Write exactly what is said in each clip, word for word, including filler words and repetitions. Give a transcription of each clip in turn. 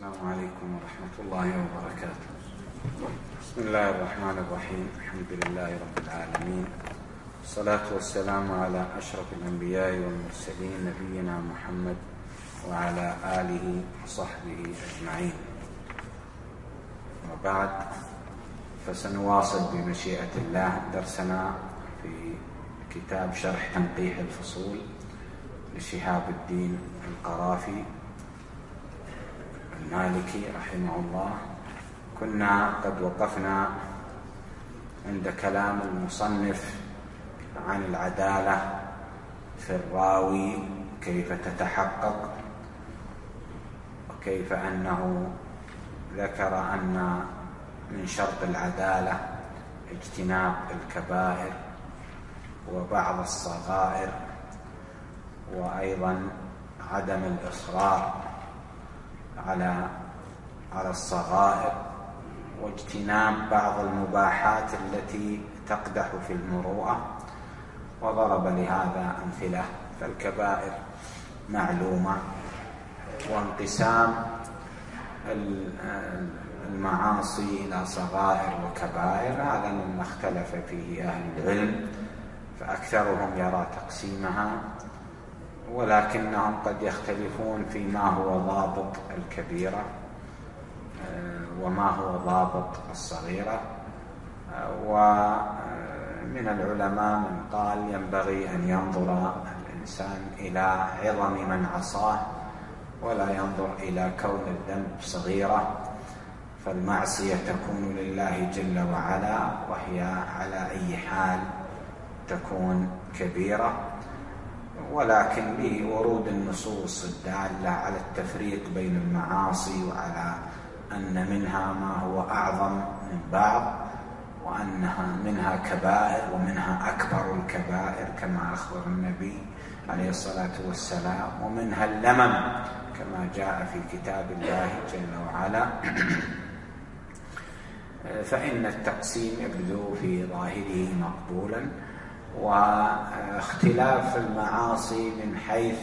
السلام عليكم ورحمة الله وبركاته. بسم الله الرحمن الرحيم. الحمد لله رب العالمين، والصلاة والسلام على أشرف الأنبياء والمرسلين نبينا محمد وعلى آله وصحبه أجمعين. وبعد، فسنواصل بمشيئة الله درسنا في كتاب شرح تنقيح الفصول لشهاب الدين القرافي المالكي رحمه الله. كنا قد وقفنا عند كلام المصنف عن العدالة في الراوي، كيف تتحقق، وكيف أنه ذكر أن من شرط العدالة اجتناب الكبائر وبعض الصغائر، وأيضا عدم الإصرار على على الصغائر، واجتناب بعض المباحات التي تقدح في المروءة، وضرب لهذا أمثلة. فالكبائر معلومة، وانقسام المعاصي إلى صغائر وكبائر هذا مما اختلف فيه أهل العلم، فأكثرهم يرى تقسيمها، ولكنهم قد يختلفون فيما هو ضابط الكبيرة وما هو ضابط الصغيرة. ومن العلماء من قال ينبغي أن ينظر الإنسان إلى عظم من عصاه ولا ينظر إلى كون الذنب صغيرة، فالمعصية تكون لله جل وعلا وهي على أي حال تكون كبيرة، ولكن لورود النصوص الدالة على التفريق بين المعاصي وعلى أن منها ما هو أعظم من بعض، وأنها منها كبائر ومنها أكبر الكبائر كما أخبر النبي عليه الصلاة والسلام، ومنها اللمم كما جاء في كتاب الله جل وعلا. فإن التقسيم يبدو في ظاهره مقبولا، واختلاف المعاصي من حيث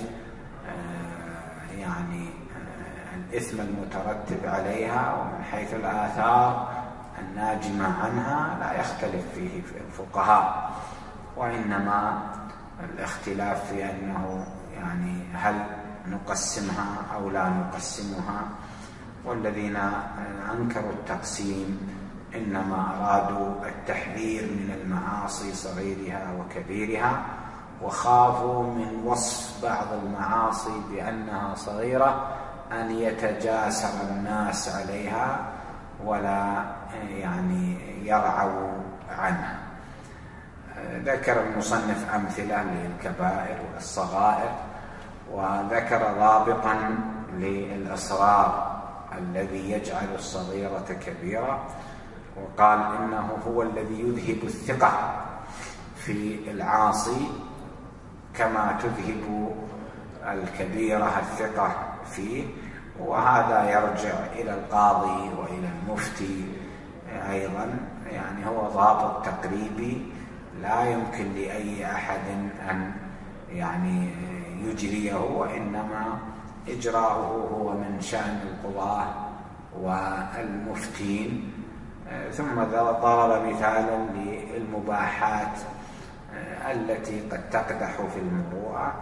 يعني الإثم المترتب عليها ومن حيث الآثار الناجمة عنها لا يختلف فيه في الفقهاء، وإنما الاختلاف في أنه يعني هل نقسمها أو لا نقسمها. والذين أنكروا التقسيم إنما أرادوا التحذير من المعاصي صغيرها وكبيرها، وخافوا من وصف بعض المعاصي بأنها صغيرة أن يتجاسر الناس عليها ولا يعني يرعوا عنها. ذكر المصنف أمثلة للكبائر والصغائر، وذكر ضابطا للإصرار الذي يجعل الصغيرة كبيرة، وقال إنه هو الذي يذهب الثقة في العاصي كما تذهب الكبيرة الثقة فيه، وهذا يرجع إلى القاضي وإلى المفتي أيضا. يعني هو ضابط تقريبي لا يمكن لأي أحد أن يعني يجريه، وإنما إجراؤه هو من شأن القضاة والمفتين. ثم ضرب مثالا للمباحات التي قد تقدح في المروءة،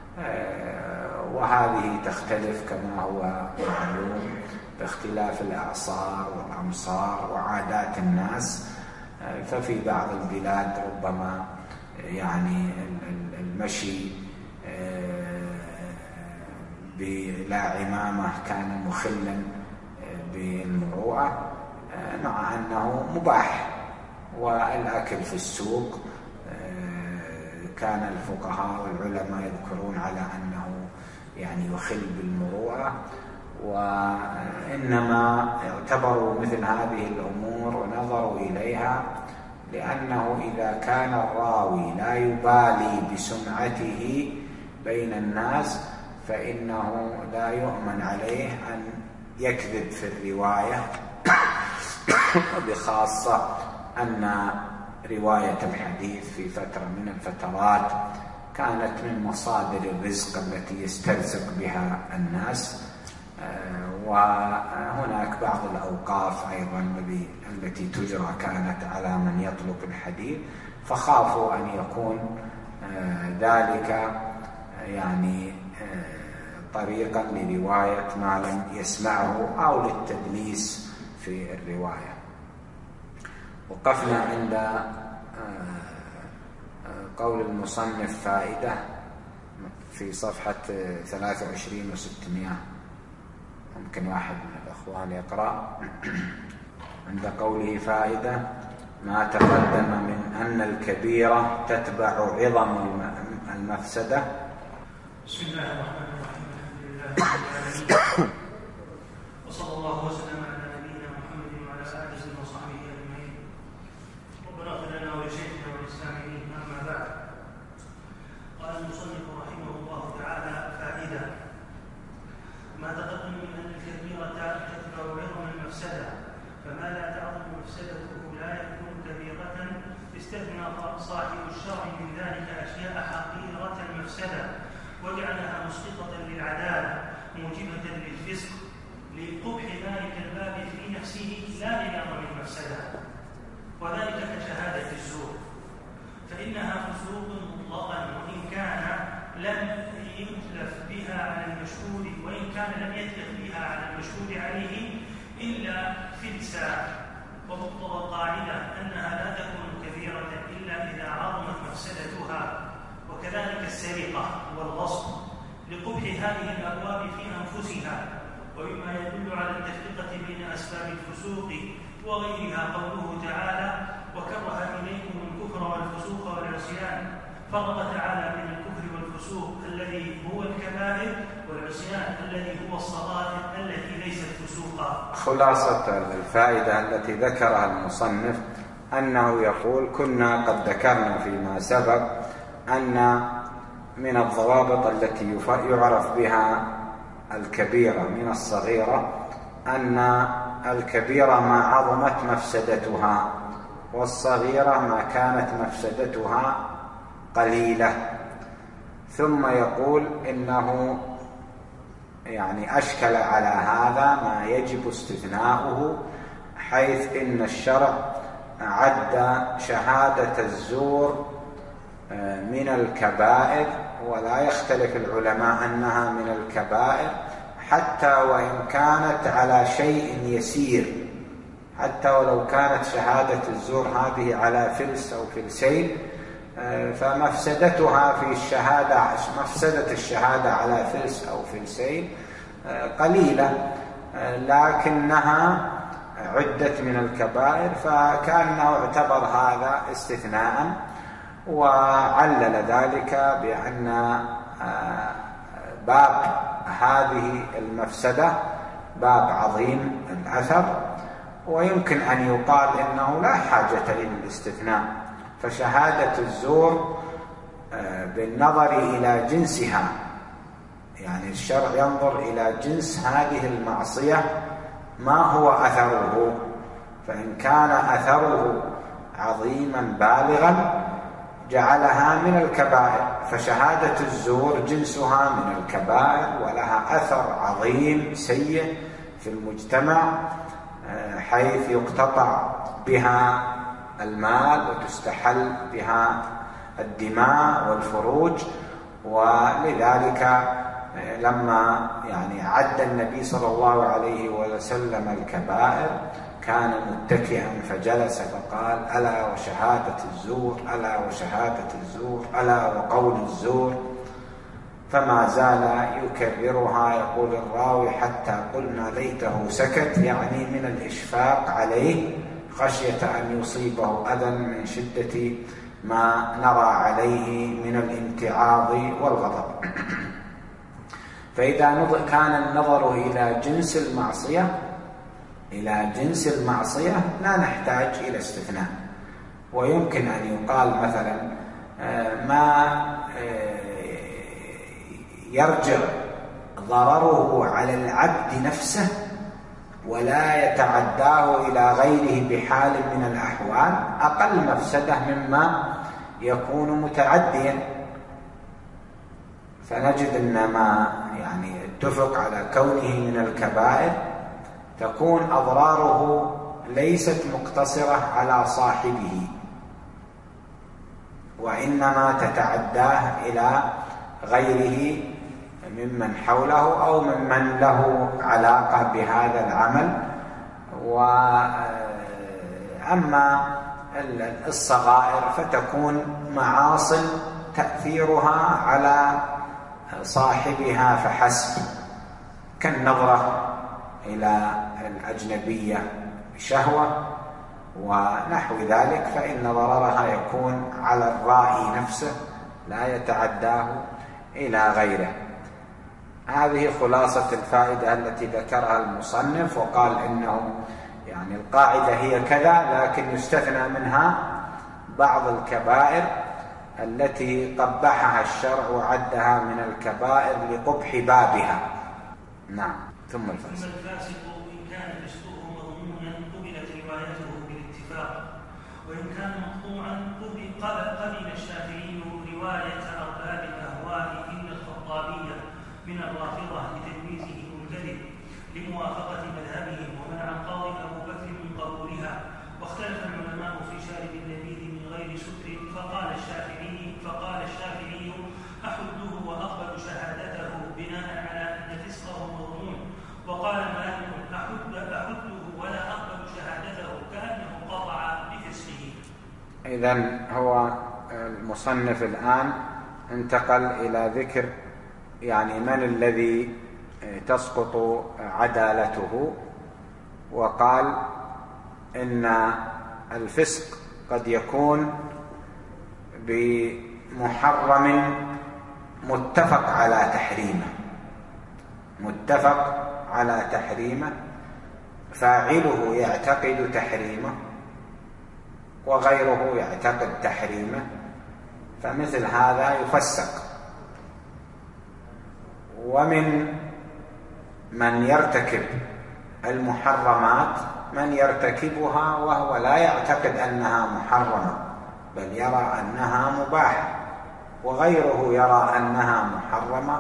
وهذه تختلف كما هو معلوم باختلاف الأعصار والأمصار وعادات الناس. ففي بعض البلاد ربما يعني المشي بلا عمامة كان مخلا بالمروءة مع أنه مباح، والأكل في السوق كان الفقهاء والعلماء يذكرون على أنه يعني يخل بالمروءة، وإنما اعتبروا مثل هذه الأمور ونظروا إليها لأنه إذا كان الراوي لا يبالي بسمعته بين الناس فإنه لا يؤمن عليه أن يكذب في الرواية، وبخاصة أن رواية الحديث في فترة من الفترات كانت من مصادر الرزق التي يسترزق بها الناس، وهناك بعض الأوقاف أيضا التي تجرى كانت على من يطلب الحديث، فخافوا أن يكون ذلك يعني طريقا لرواية ما لم يسمعه أو للتدليس في الرواية. وقفنا عند قول المصنف فائدة في صفحة ثلاثة وعشرين وستمائة. ممكن واحد من الأخوان يقرأ عند قوله فائدة: ما تقدم من أن الكبيرة تتبع عظم المفسدة. بسم الله الرحمن الرحيم. الحمد لله رب العالمين، وصلى الله وسلم على نبينا محمد وعلى آله وصحبه أجمعين. ربنا اغفر لنا ولشيخنا وللسامعين. أما بعد، قال المصنف رحمه الله تعالى: فائدة: ما تقدم من أن الكبيرة تتبع عظم المفسدة، فما لا تعظم مفسدته لا يكون كبيرة. استثنى صاحب الشرع من ذلك أشياء حقيرة المفسدة وجعلها مسقطة للعدالة موجبة للفسق لقبح ذلك الباب في نفسه لا لعظم المفسدة، وذلك كشهادة الزور، فإنها فسوق مطلقا وإن كان لم يتلف بها على المشهود وإن كان لم يتلف بها على المشهود عليه إلا فلسا. ومقتضى القاعدة أنها لا تكون كبيرة إلا إذا عظمت مفسدتها، وكذلك السرقة والغصب لقبح هذه الأبواب في أنفسها. ومما يدل على التفرقة بين أسباب الفسوق وغيرها قوله تعالى: وكره إليكم الكفر والفسوق والعصيان. فرق تعالى بين الكفر والفسوق الذي هو الكبائر والعصيان الذي هو الصغائر التي ليست فسوقا. خلاصة الفائدة التي ذكرها المصنف أنه يقول: كنا قد ذكرنا فيما سبق أن من الضوابط التي يعرف بها الكبيرة من الصغيرة أن الكبيرة ما عظمت مفسدتها، والصغيرة ما كانت مفسدتها قليلة. ثم يقول إنه يعني أشكل على هذا ما يجب استثناؤه، حيث إن الشرع عد شهادة الزور من الكبائر، ولا يختلف العلماء أنها من الكبائر حتى وإن كانت على شيء يسير، حتى ولو كانت شهادة الزور هذه على فلس أو فلسين، فمفسدتها في الشهادة مفسدة الشهادة على فلس أو فلسين قليلة، لكنها عدت من الكبائر، فكأنه اعتبر هذا استثناء، وعلل ذلك بأن باب هذه المفسدة باب عظيم الأثر، ويمكن أن يقال إنه لا حاجة إلى الاستثناء، فشهادة الزور بالنظر إلى جنسها، يعني الشرع ينظر إلى جنس هذه المعصية ما هو أثره، فإن كان أثره عظيما بالغا جعلها من الكبائر، فشهادة الزور جنسها من الكبائر ولها أثر عظيم سيء في المجتمع، حيث يقتطع بها المال وتستحل بها الدماء والفروج. ولذلك لما يعني عد النبي صلى الله عليه وسلم الكبائر كان متكئا فجلس فقال: ألا وشهادة الزور، ألا وشهادة الزور، ألا وقول الزور، فما زال يكررها. يقول الراوي: حتى قلنا ليته سكت، يعني من الإشفاق عليه خشية أن يصيبه أذى من شدة ما نرى عليه من الامتعاض والغضب. فإذا كان النظر إلى جنس المعصية إلى جنس المعصية لا نحتاج إلى استثناء. ويمكن أن يقال مثلا ما يرجع ضرره على العبد نفسه ولا يتعداه إلى غيره بحال من الأحوال أقل مفسدة مما يكون متعديا. فنجد أن ما يعني اتفق على كونه من الكبائر تكون أضراره ليست مقتصرة على صاحبه، وإنما تتعداه إلى غيره ممن حوله أو ممن له علاقة بهذا العمل. وأما الصغائر فتكون معاصٍ تأثيرها على صاحبها فحسب، كالنظرة إلى الأجنبية بشهوة ونحو ذلك، فإن ضررها يكون على الرائي نفسه لا يتعداه إلى غيره. هذه خلاصة الفائدة التي ذكرها المصنف، وقال إنه يعني القاعدة هي كذا، لكن يستثنى منها بعض الكبائر التي قبحها الشرع وعدها من الكبائر لقبح بابها. نعم. ثم الفاسق. الفاسق إن كان فسقه مضمونا قبلت روايته بالاتفاق، وإن كان مقطوعا قبل الشافعي رواية أرباب الأهواء إلا الخطابية من الرافضة لتجويزه الكذب لموافقة مذهبهم، ومنع القاضي أبو بكر من قبولها. واختلف العلماء في شارب النبيذ من غير ستر، فقال الشافعي فقال الشافعي أحده وأقبل شهادته بناء على أن فسقه مضمون، وقال مالك أحد أحده ولا أقبل شهادته كأنه قطع بفسقه. إذن هو المصنف الآن انتقل إلى ذكر يعني من الذي تسقط عدالته، وقال إن الفسق قد يكون بمحرم متفق على تحريمه متفق على تحريمه فاعله يعتقد تحريمه وغيره يعتقد تحريمه، فمثل هذا يفسق. ومن من يرتكب المحرمات من يرتكبها وهو لا يعتقد أنها محرمة بل يرى أنها مباحة، وغيره يرى أنها محرمة،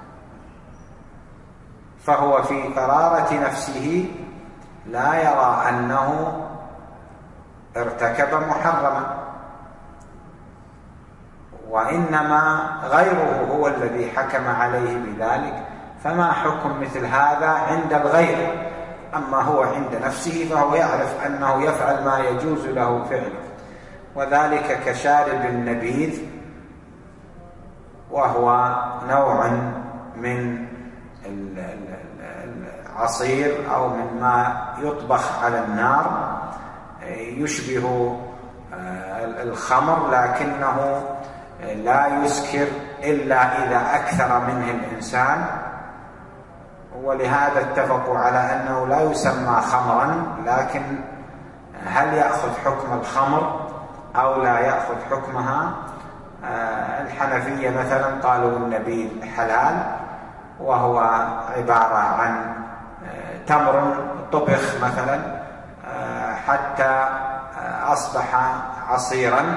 فهو في قرارة نفسه لا يرى أنه ارتكب محرما، وإنما غيره هو الذي حكم عليه بذلك. فما حكم مثل هذا عند الغير؟ أما هو عند نفسه فهو يعرف أنه يفعل ما يجوز له فعله، وذلك كشارب النبيذ، وهو نوع من العصير أو مما يطبخ على النار يشبه الخمر، لكنه لا يسكر إلا إذا أكثر منه الإنسان، ولهذا اتفقوا على أنه لا يسمى خمرا، لكن هل يأخذ حكم الخمر أو لا يأخذ حكمها؟ الحنفية مثلا قالوا النبيذ حلال، وهو عبارة عن تمر طبخ مثلا حتى أصبح عصيرا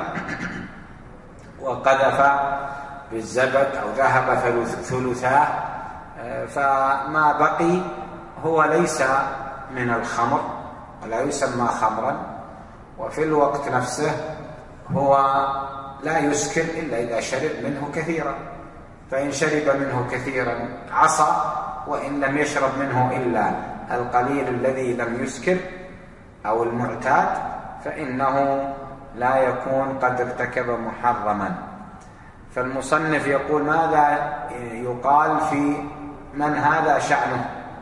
وقذف بالزبد أو ذهب ثلثاه، فما بقي هو ليس من الخمر ولا يسمى خمرا، وفي الوقت نفسه هو لا يسكر إلا إذا شرب منه كثيرا، فإن شرب منه كثيرا عصى، وإن لم يشرب منه إلا القليل الذي لم يسكر أو المعتاد فإنه لا يكون قد ارتكب محرما. فالمصنف يقول ماذا يقال في من هذا شأنه؟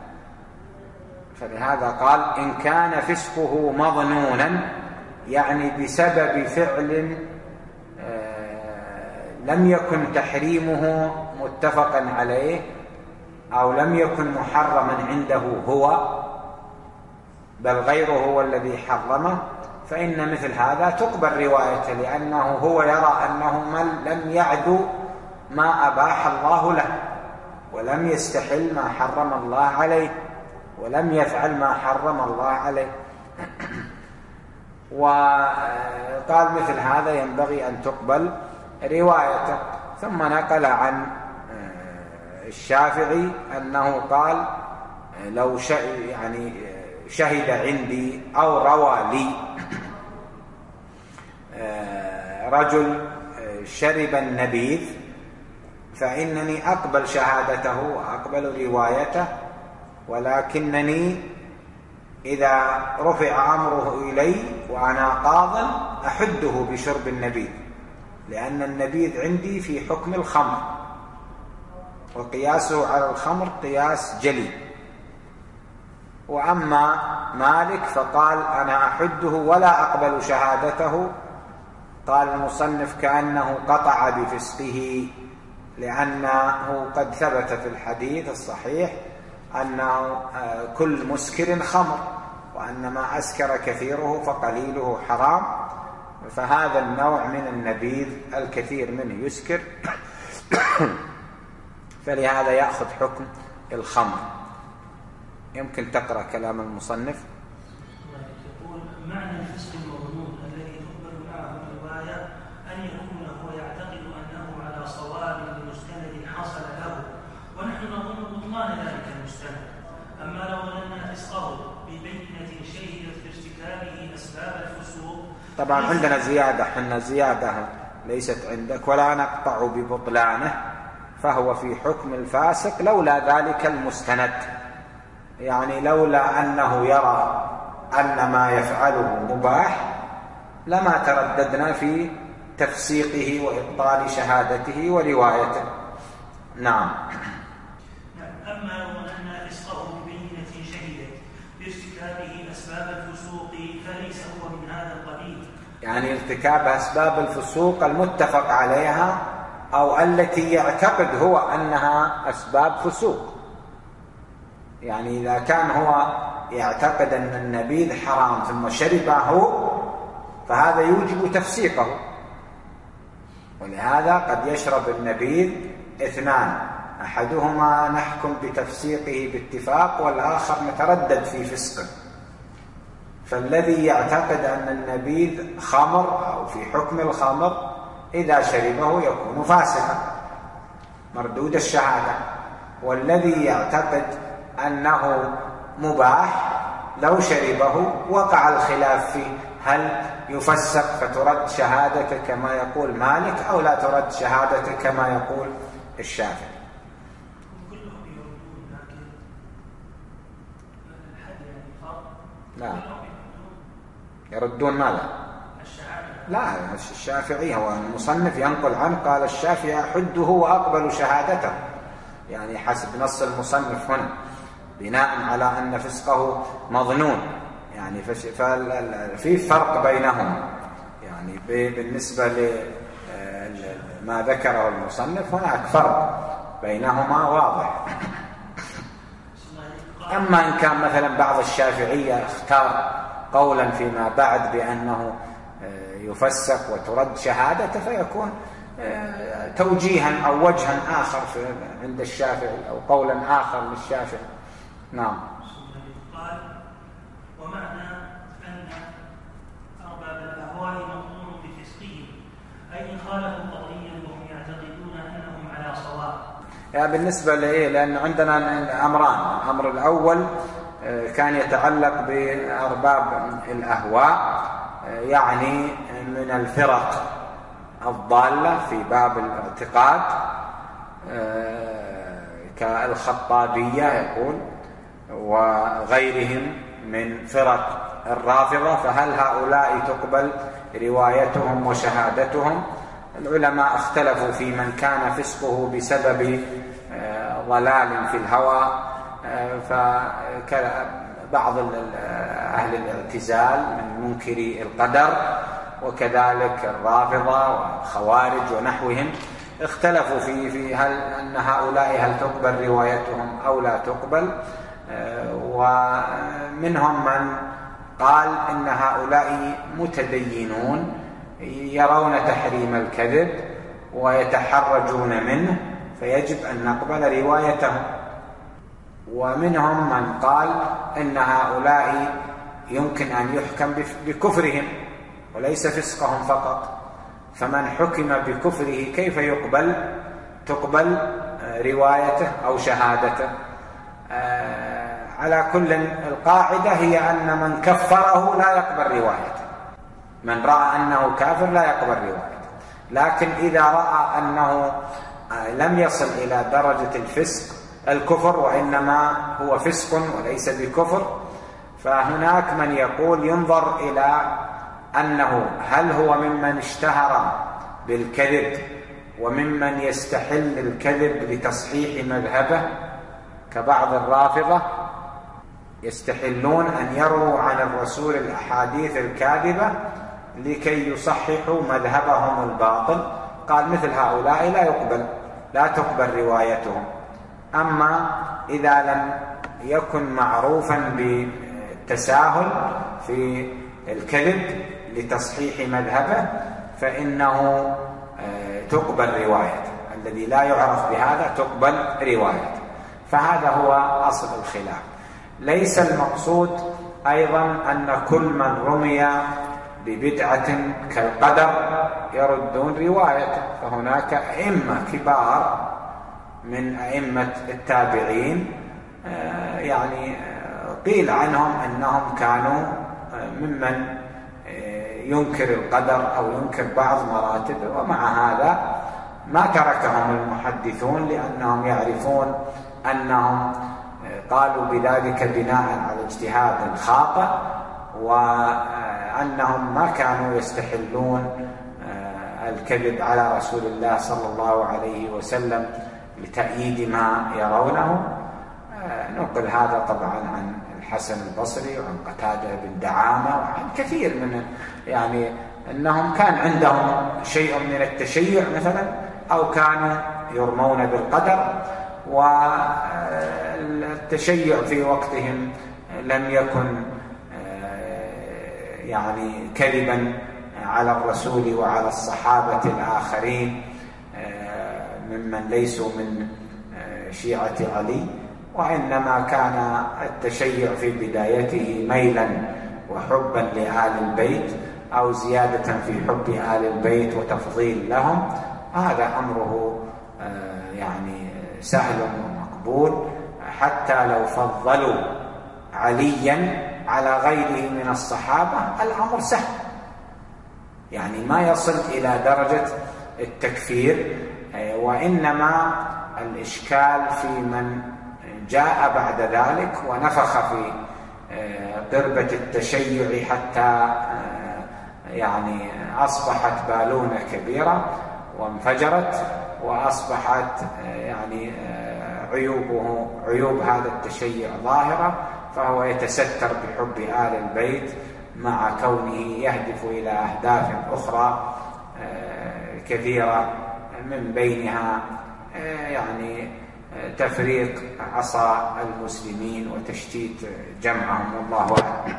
فلهذا قال إن كان فسقه مظنونا، يعني بسبب فعل لم يكن تحريمه متفقا عليه أو لم يكن محرما عنده هو بل غيره هو الذي حرمه، فإن مثل هذا تقبل روايته، لأنه هو يرى أنه من لم يعدو ما أباح الله له، ولم يستحل ما حرم الله عليه، ولم يفعل ما حرم الله عليه. وقال مثل هذا ينبغي أن تقبل روايته. ثم نقل عن الشافعي أنه قال لو يعني شهد عندي أو روى لي رجل شرب النبيذ فإنني أقبل شهادته وأقبل روايته، ولكنني إذا رفع أمره إلي وأنا قاض أحده بشرب النبيذ، لأن النبيذ عندي في حكم الخمر، وقياسه على الخمر قياس جلي. وأما مالك فقال أنا أحده ولا أقبل شهادته. قال المصنف كأنه قطع بفسقه، لأنه قد ثبت في الحديث الصحيح أنه كل مسكر خمر، وأن ما أسكر كثيره فقليله حرام، فهذا النوع من النبيذ الكثير منه يسكر فلهذا يأخذ حكم الخمر. يمكن تقرأ كلام المصنف. يقول معنى الفسق المظنون الذي تقبل معه الرواية أن يكون هو يعتقد أنه على صواب لمستند حصل له، ونحن نظن بطلان ذلك المستند. أما لو ظننا فسقه ببينة شهدت بارتكابه أسباب الفسوق. طبعا عندنا زيادة، حنا زيادة ليست عندك، ولا نقطع ببطلانه، فهو في حكم الفاسق لولا ذلك المستند، يعني لولا أنه يرى أن ما يفعله مباح لما ترددنا في تفسيقه وإبطال شهادته وروايته. نعم. أما لو ظننا فسقه ببينة شهدت بارتكابه أسباب الفسوق فليس هو من هذا القبيل، يعني ارتكاب أسباب الفسوق المتفق عليها أو التي يعتقد هو أنها أسباب فسوق. يعني إذا كان هو يعتقد أن النبيذ حرام ثم شربه فهذا يوجب تفسيقه، ولهذا قد يشرب النبيذ اثنان، أحدهما نحكم بتفسيقه باتفاق والآخر نتردد في فسقه. فالذي يعتقد أن النبيذ خمر أو في حكم الخمر إذا شربه يكون فاسقا مردود الشهادة، والذي يعتقد أنه مباح لو شربه وقع الخلاف فيه، هل يفسق فترد شهادته كما يقول مالك أو لا ترد شهادته كما يقول الشافعي. لا يردون ماذا؟ لا، الشافعي هو المصنف ينقل عنه قال الشافعي أحده وأقبل شهادته، يعني حسب نص المصنف هنا بناء على أن فسقه مظنون، يعني في فرق بينهم، يعني بالنسبة لما ذكره المصنف هناك فرق بينهما واضح. أما إن كان مثلا بعض الشافعية اختار قولا فيما بعد بأنه يفسق وترد شهادته فيكون توجيها أو وجها آخر عند الشافعي أو قولا آخر للشافعي. نعم. قال ومعنى أن أرباب الأهواء مظنون بفسقهم، أي إن خالفوا قضيا وهم يعتقدون أنهم على صواب. يعني بالنسبة لإيه؟ لأن عندنا أمران، الأمر الأول كان يتعلق بأرباب الأهواء، يعني من الفرق الضالة في باب الاعتقاد كالخطابية يقول وغيرهم من فرق الرافضة، فهل هؤلاء تقبل روايتهم وشهادتهم؟ العلماء اختلفوا في من كان فسقه بسبب ضلال في الهوى، فبعض أهل الاعتزال من منكري القدر وكذلك الرافضة والخوارج ونحوهم اختلفوا في في هل أن هؤلاء هل تقبل روايتهم أو لا تقبل، ومنهم من قال إن هؤلاء متدينون يرون تحريم الكذب ويتحرجون منه فيجب أن نقبل روايتهم، ومنهم من قال إن هؤلاء يمكن أن يحكم بكفرهم وليس فسقهم فقط، فمن حكم بكفره كيف يقبل تقبل روايته أو شهادته. على كل، القاعدة هي أن من كفره لا يقبل روايته، من رأى أنه كافر لا يقبل روايته. لكن إذا رأى أنه لم يصل إلى درجة الفسق الكفر وإنما هو فسق وليس بكفر، فهناك من يقول ينظر إلى أنه هل هو ممن اشتهر بالكذب وممن يستحل الكذب لتصحيح مذهبه، كبعض الرافضة يستحلون أن يرووا عن الرسول الأحاديث الكاذبة لكي يصححوا مذهبهم الباطل. قال مثل هؤلاء لا يقبل لا تقبل روايتهم. أما إذا لم يكن معروفا بالتساهل في الكذب لتصحيح مذهبه فإنه تقبل روايته، الذي لا يعرف بهذا تقبل روايته. فهذا هو أصل الخلاف. ليس المقصود أيضا أن كل من رمي ببدعة كالقدر يردون روايته، فهناك أئمة كبار من أئمة التابعين يعني قيل عنهم أنهم كانوا ممن ينكر القدر أو ينكر بعض مراتبه، ومع هذا ما تركهم المحدثون لأنهم يعرفون أنهم قالوا بذلك بناء على اجتهاد خاطئ، وأنهم ما كانوا يستحلون الكذب على رسول الله صلى الله عليه وسلم لتأييد ما يرونه. نقل هذا طبعا عن الحسن البصري وعن قتادة بن دعامة وعن كثير من يعني أنهم كان عندهم شيء من التشيع مثلا، أو كانوا يرمون بالقدر، والتشيع في وقتهم لم يكن يعني كذبا على الرسول وعلى الصحابة الآخرين ممن ليسوا من شيعة علي، وإنما كان التشيع في بدايته ميلا وحبا لآل البيت أو زيادة في حب آل البيت وتفضيل لهم. هذا أمره يعني سهل ومقبول، حتى لو فضلوا عليا على غيره من الصحابة الأمر سهل، يعني ما يصل إلى درجة التكفير. وإنما الإشكال في من جاء بعد ذلك ونفخ في قربة التشيع حتى يعني أصبحت بالونة كبيرة وانفجرت، وأصبحت يعني عيوبه عيوب هذا التشيع ظاهرة، فهو يتستر بحب آل البيت مع كونه يهدف إلى أهداف أخرى كثيرة، من بينها يعني تفريق عصا المسلمين وتشتيت جمعهم، والله أعلم.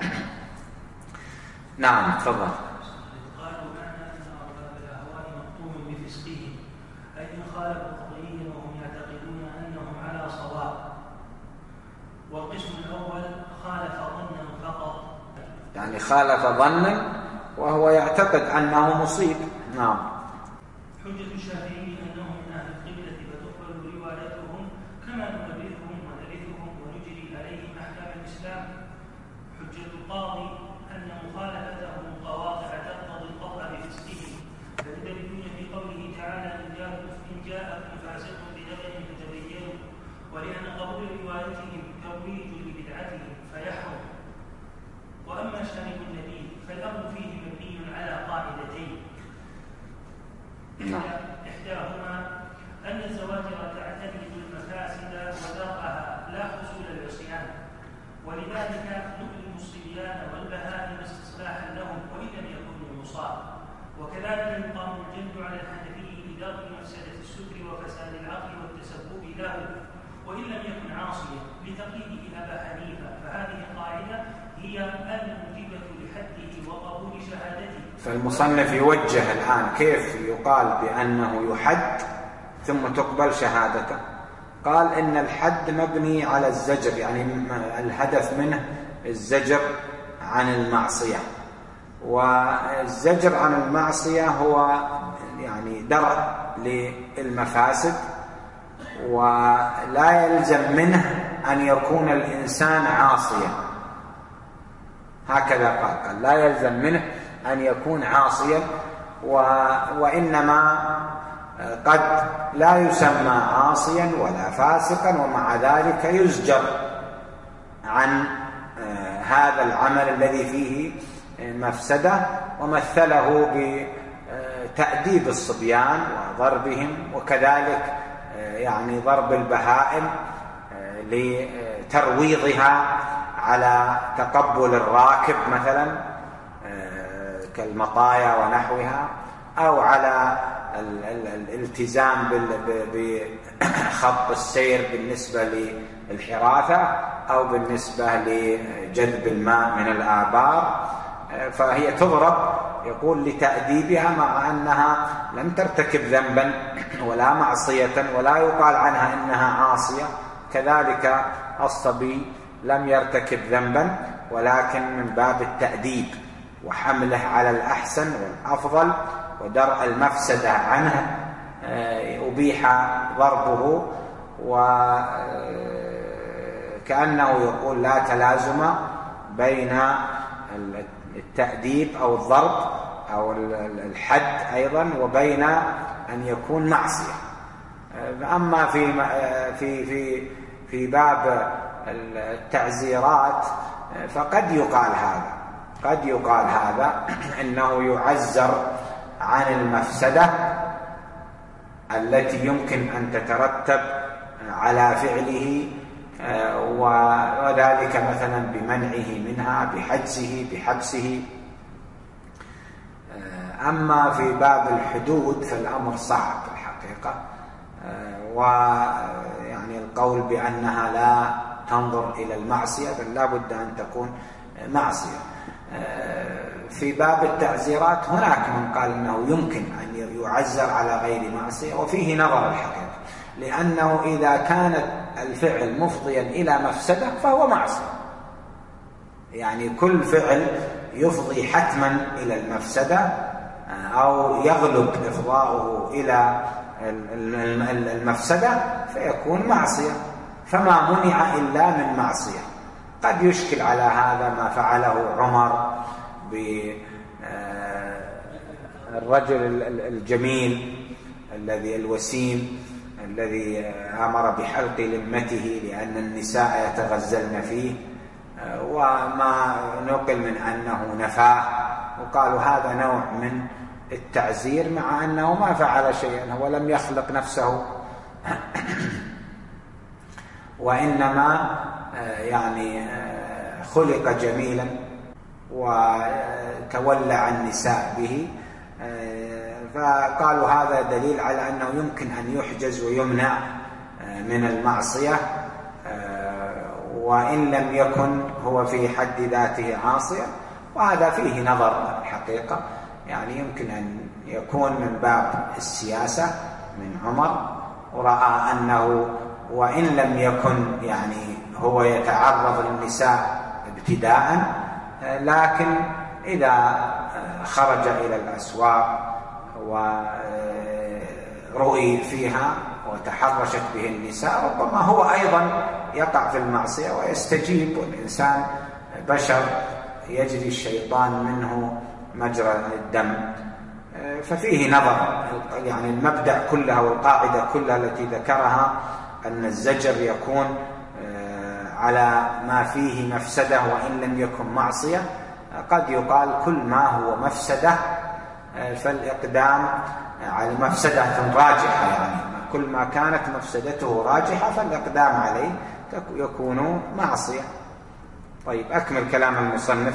نعم تفضل. قالوا كان أن أرباب الأهواء مقطوع بفسقهم، أي إن خالفوا قطعيا وهم يعتقدون أنهم على صواب. والقسم الأول خالف ظنا فقط، يعني خالف ظنا وهو يعتقد أنه مصيب. نعم. حجة الشافعي أنهم من أهل القبلة فتقبل روايتهم كما نورثهم ونرثهم ونجري عليهم أحكام الإسلام. حجة القاضي أن مخالفتهم قواطع تقتضي القطع بفسقهم، فيدللون في قوله تعالى إن جاءكم فاسق بنبأ فتبينوا، ولأن قبول روايتهم ترويج لبدعتهم فيحرم. وأما شارب النبي فالأمر فيه مبني على قاعدتين، إحداهما أن الزواجر تعتمد المفاسد ودرءها لا حصول العصيان، ولذلك نؤلم الصبيان والبهائم استصلاحا لهم وإن لم يكونوا مصاب. وكذلك يقام الجلد على الحنفي لدرء مفسدة السكر وفساد العقل والتسبب له وإن لم يكن عاصيا لتقليده أبا حنيفة. فهذه القاعدة هي الموجبة لحده وقبول شهادته. فالمصنف يوجه الآن كيف يقال بأنه يحد ثم تقبل شهادته. قال إن الحد مبني على الزجر، يعني الهدف منه الزجر عن المعصية، والزجر عن المعصية هو يعني درء للمفاسد، ولا يلزم منه أن يكون الإنسان عاصيا، هكذا قال قال لا يلزم منه أن يكون عاصيا، وإنما قد لا يسمى عاصيا ولا فاسقا ومع ذلك يزجر عن هذا العمل الذي فيه مفسدة، ومثله بتأديب الصبيان وضربهم، وكذلك يعني ضرب البهائم لترويضها على تقبل الراكب مثلا كالمطايا ونحوها، أو على الالتزام بخط السير بالنسبة للحراثة أو بالنسبة لجذب الماء من الآبار، فهي تضرب يقول لتأديبها مع أنها لم ترتكب ذنبا ولا معصية ولا يقال عنها إنها عاصية. كذلك الصبي لم يرتكب ذنبا ولكن من باب التأديب وحمله على الأحسن والأفضل ودرء المفسدة عنه أبيح ضربه، وكأنه يقول لا تلازم بين التأديب أو الضرب أو الحد أيضا وبين أن يكون معصية. أما في في في في باب التعزيرات فقد يقال هذا قد يقال هذا إنه يعزر عن المفسدة التي يمكن أن تترتب على فعله، وذلك مثلا بمنعه منها بحجزه بحبسه. أما في باب الحدود فالأمر صعب الحقيقة، ويعني القول بأنها لا تنظر إلى المعصية بل لا بد أن تكون معصية. في باب التعزيرات هناك من قال أنه يمكن أن يعزر على غير معصية، وفيه نظر الحقيقة، لأنه إذا كانت الفعل مفضيا إلى مفسدة فهو معصية، يعني كل فعل يفضي حتما إلى المفسدة أو يغلب إفضاؤه إلى المفسدة فيكون معصية، فما منع إلا من معصية. قد يشكل على هذا ما فعله عمر بالرجل الجميل الذي الوسيم الذي أمر بحلق لمته لأن النساء يتغزلن فيه، وما نقل من أنه نفاه، وقالوا هذا نوع من التعزير مع أنه ما فعل شيئا، هو لم يخلق نفسه وإنما يعني خلق جميلا وتولى عن النساء به، فقالوا هذا دليل على أنه يمكن أن يحجز ويمنع من المعصية، وإن لم يكن هو في حد ذاته عاصيا. وهذا فيه نظر الحقيقة، يعني يمكن أن يكون من باب السياسة من عمر، ورأى أنه وإن لم يكن يعني هو يتعرض للنساء ابتداء، لكن إذا خرج إلى الأسواق ورؤي فيها وتحرشت به النساء ربما هو أيضا يقع في المعصية ويستجيب، والإنسان بشر يجري الشيطان منه مجرى الدم. ففيه نظر، يعني المبدأ كلها والقاعدة كلها التي ذكرها أن الزجر يكون على ما فيه مفسدة وإن لم يكن معصية. قد يقال كل ما هو مفسدة فالإقدام على مفسدة راجحة، يعني كل ما كانت مفسدته راجحة فالإقدام عليه يكون معصية. طيب أكمل كلام المصنف.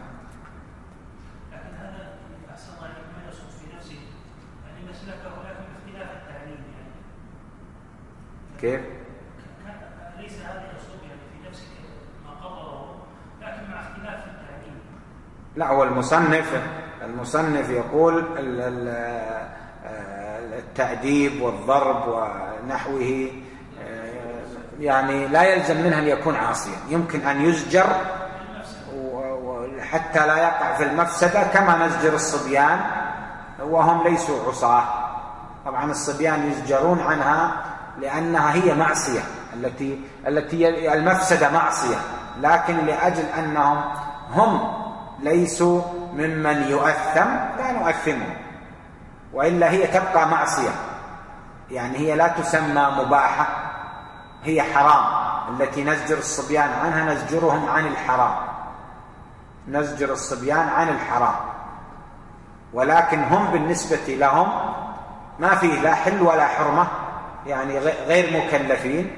لكن هذا أحسن الله ما يصف في نفسه يعني مسلكه ولكن باختلاف التعليم، يعني كيف؟ ليس هذا يصف يعني في نفسك ما قرره لكن مع اختلاف التعليم. لا، هو المصنف المصنف يقول التأديب والضرب ونحوه يعني لا يلزم منها أن يكون عاصيا، يمكن أن يزجر حتى لا يقع في المفسدة كما نزجر الصبيان وهم ليسوا عصاة. طبعا الصبيان يزجرون عنها لأنها هي معصية، التي التي المفسدة معصية، لكن لأجل أنهم هم ليسوا ممن يؤثم لا نؤثمهم، وإلا هي تبقى معصية، يعني هي لا تسمى مباحة، هي حرام. التي نزجر الصبيان عنها نزجرهم عن الحرام، نزجر الصبيان عن الحرام، ولكن هم بالنسبة لهم ما فيه لا حل ولا حرمة، يعني غير مكلفين،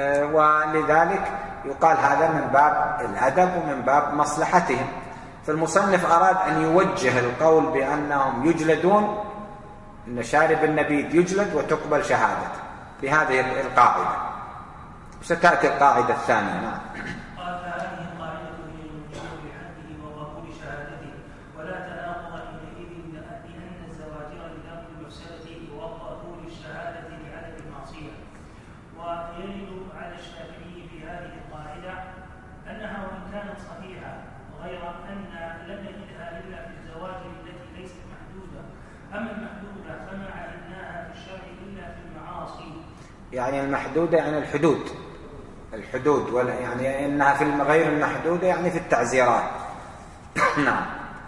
ولذلك يقال هذا من باب الأدب ومن باب مصلحتهم. فالمصنف أراد أن يوجه القول بأنهم يجلدون، أن شارب النبيذ يجلد وتقبل شهادته بهذه القاعدة. ستأتي القاعدة الثانية. نعم. قال فهذه القاعدة هي المجيب بحده وقبول شهادته، ولا تناقض حينئذ لأن الزواجر لنقل المفسدة وقبول الشهادة لعدم المعصية. ويرد على الشافعي في هذه القاعدة أنها وإن كانت صحيحة غير أن لم نجدها إلا في الزواجر التي ليست محدودة، أما المحدودة فما عهدناها في الشرع إلا في المعاصي. يعني المحدودة يعني الحدود، الحدود ولا يعني إنها في غير المحدودة يعني في التعزيرات. نعم.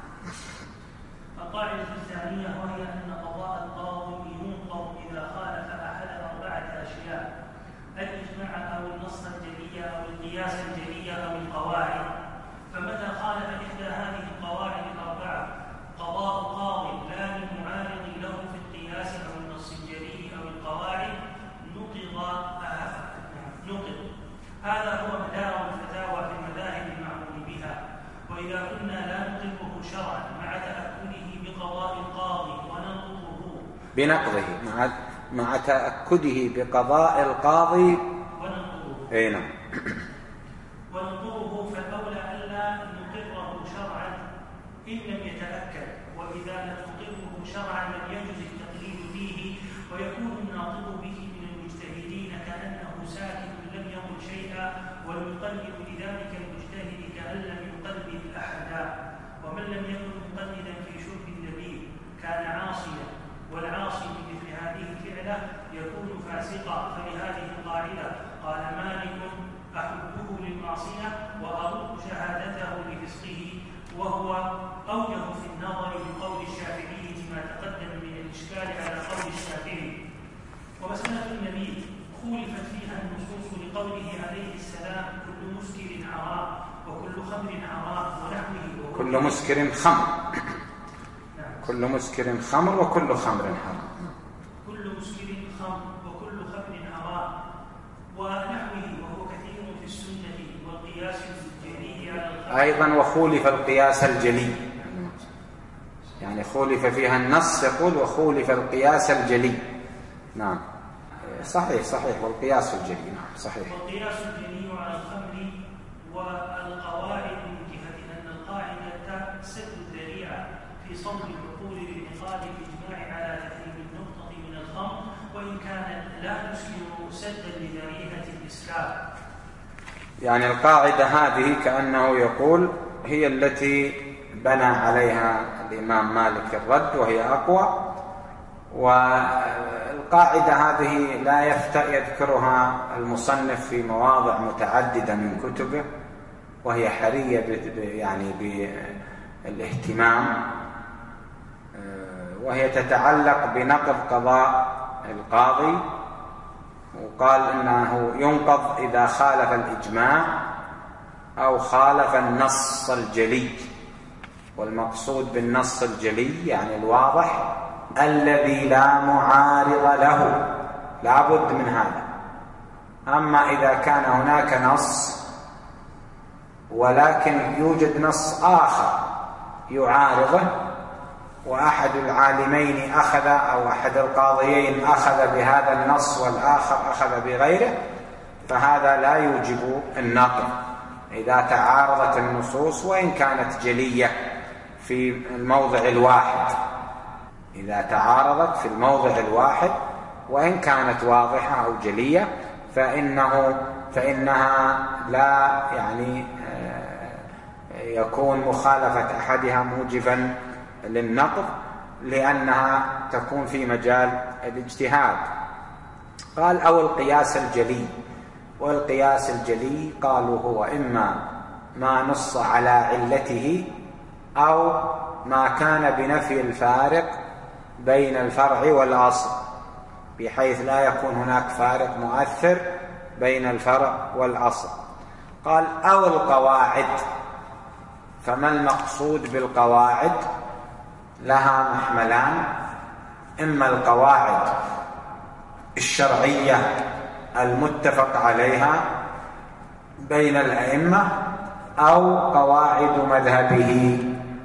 القاعدة الثانية وهي أن قضاء القاضي ينقض إذا خالف أحد أربعة أشياء: الإجماع أو النص الجلي أو القياس الجلي أو القواعد. فمتى خالف إحدى هذه القواعد الأربعة قضاء القاضي لا للمعارض له في القياس أو النص الجلي أو القواعد نقض نقض. هذا هو مدار الفتاوى في المذاهب المعمول بها. وإذا كنا لا نقره شرعا مع تأكده بقضاء القاضي وننقضه بنقضه مع مع تأكده بقضاء القاضي وننقضه أي نعم وننقضه فالأولى ألا نقره شرعا إن لم يتأكد، وإذا لم نقره شرعا لم يجوز التقليد فيه، ويكون الناطق به من المجتهدين كأنه ساكت لم يقل شيئا، والمقلد لذلك المجتهد كأن لم يقلد أحدا. ومن لم يكن مقلدا في شرب النبيذ كان عاصيا، والعاصي بمثل هذه الفعلة يكون فاسقا. فلهذه القاعدة قال مالك أحبه للمعصية وأرد شهادته لفسقه، وهو أوجه في النظر بقول الشافعي لما تقدم من الإشكال على قول الشافعي. ومسألة النبيذ خولفت فيها النصوص لقوله عليه السلام كل مسكر حرام وكل خمر حرام ونحوه. كل مسكر خمر. نعم. كل مسكر خمر وكل خمر حرام. كل مسكر خمر وكل خمر حرام ونحوه، وهو كثير في السنة والقياس الجلي على الخمر. أيضا وخولف القياس الجلي، يعني خولف فيها النص يقول وخولف القياس الجلي. نعم صحيح صحيح والقياس الجلي. نعم صحيح. والقياس الجلي على الخمر والقواعد من جهة أن القاعدة سد الذريعة في صوم العقول للعقاد الإجماع على تحريم النقطة من الخمر، وإن كانت لا تسلم سدا لذريعة الإسكار. يعني القاعدة هذه كأنه يقول هي التي بنى عليها الإمام مالك الرد، وهي أقوى. والقاعدة هذه لا يذكرها المصنف في مواضع متعددة من كتبه، وهي حرية يعني بالاهتمام، وهي تتعلق بنقض قضاء القاضي. وقال إنه ينقض إذا خالف الإجماع أو خالف النص الجلي. والمقصود بالنص الجلي يعني الواضح الذي لا معارض له، لا بد من هذا. أما إذا كان هناك نص ولكن يوجد نص آخر يعارضه، وأحد العالمين أخذ أو أحد القاضيين أخذ بهذا النص والآخر أخذ بغيره، فهذا لا يوجب النقض إذا تعارضت النصوص وإن كانت جلية في الموضع الواحد. إذا تعارضت في الموضع الواحد وإن كانت واضحة أو جلية فإنه فإنها لا يعني يكون مخالفة أحدها موجبا للنقض، لأنها تكون في مجال الاجتهاد. قال أو القياس الجلي. والقياس الجلي قالوا هو إما ما نص على علته أو ما كان بنفي الفارق بين الفرع والأصل، بحيث لا يكون هناك فارق مؤثر بين الفرع والأصل. قال أو القواعد. فما المقصود بالقواعد؟ لها محملان: إما القواعد الشرعية المتفق عليها بين الأئمة، أو قواعد مذهبه.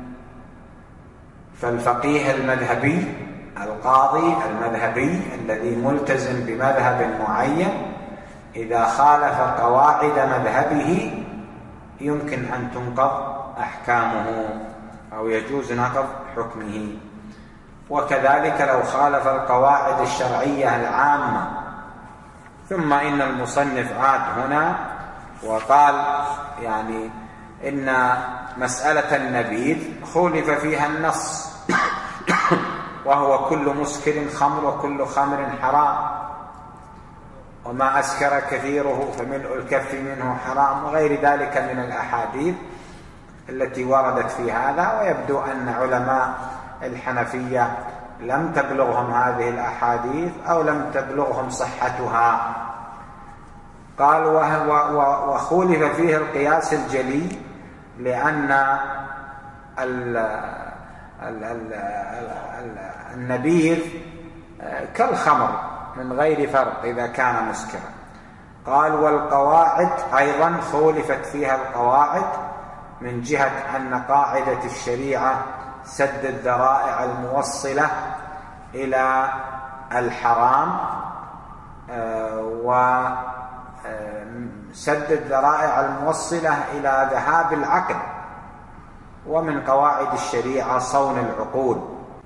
فالفقيه المذهبي، القاضي المذهبي الذي ملتزم بمذهب معين، إذا خالف قواعد مذهبه يمكن أن تنقض أحكامه أو يجوز نقض حكمه. وكذلك لو خالف القواعد الشرعية العامة. ثم إن المصنف عاد هنا وقال يعني إن مسألة النبيذ خولف فيها النص، وهو كل مسكر خمر وكل خمر حرام، وما أسكر كثيره فملء الكف منه حرام، وغير ذلك من الأحاديث التي وردت في هذا. ويبدو أن علماء الحنفية لم تبلغهم هذه الأحاديث أو لم تبلغهم صحتها. قال وخولف فيه القياس الجلي لأن النبيذ كالخمر من غير فرق إذا كان مسكرا. قال والقواعد أيضا خولفت فيها القواعد من جهة أن قاعدة الشريعة سد الذرائع الموصلة إلى الحرام، وسد الذرائع الموصلة إلى ذهاب العقل. ومن قواعد الشريعة صون العقول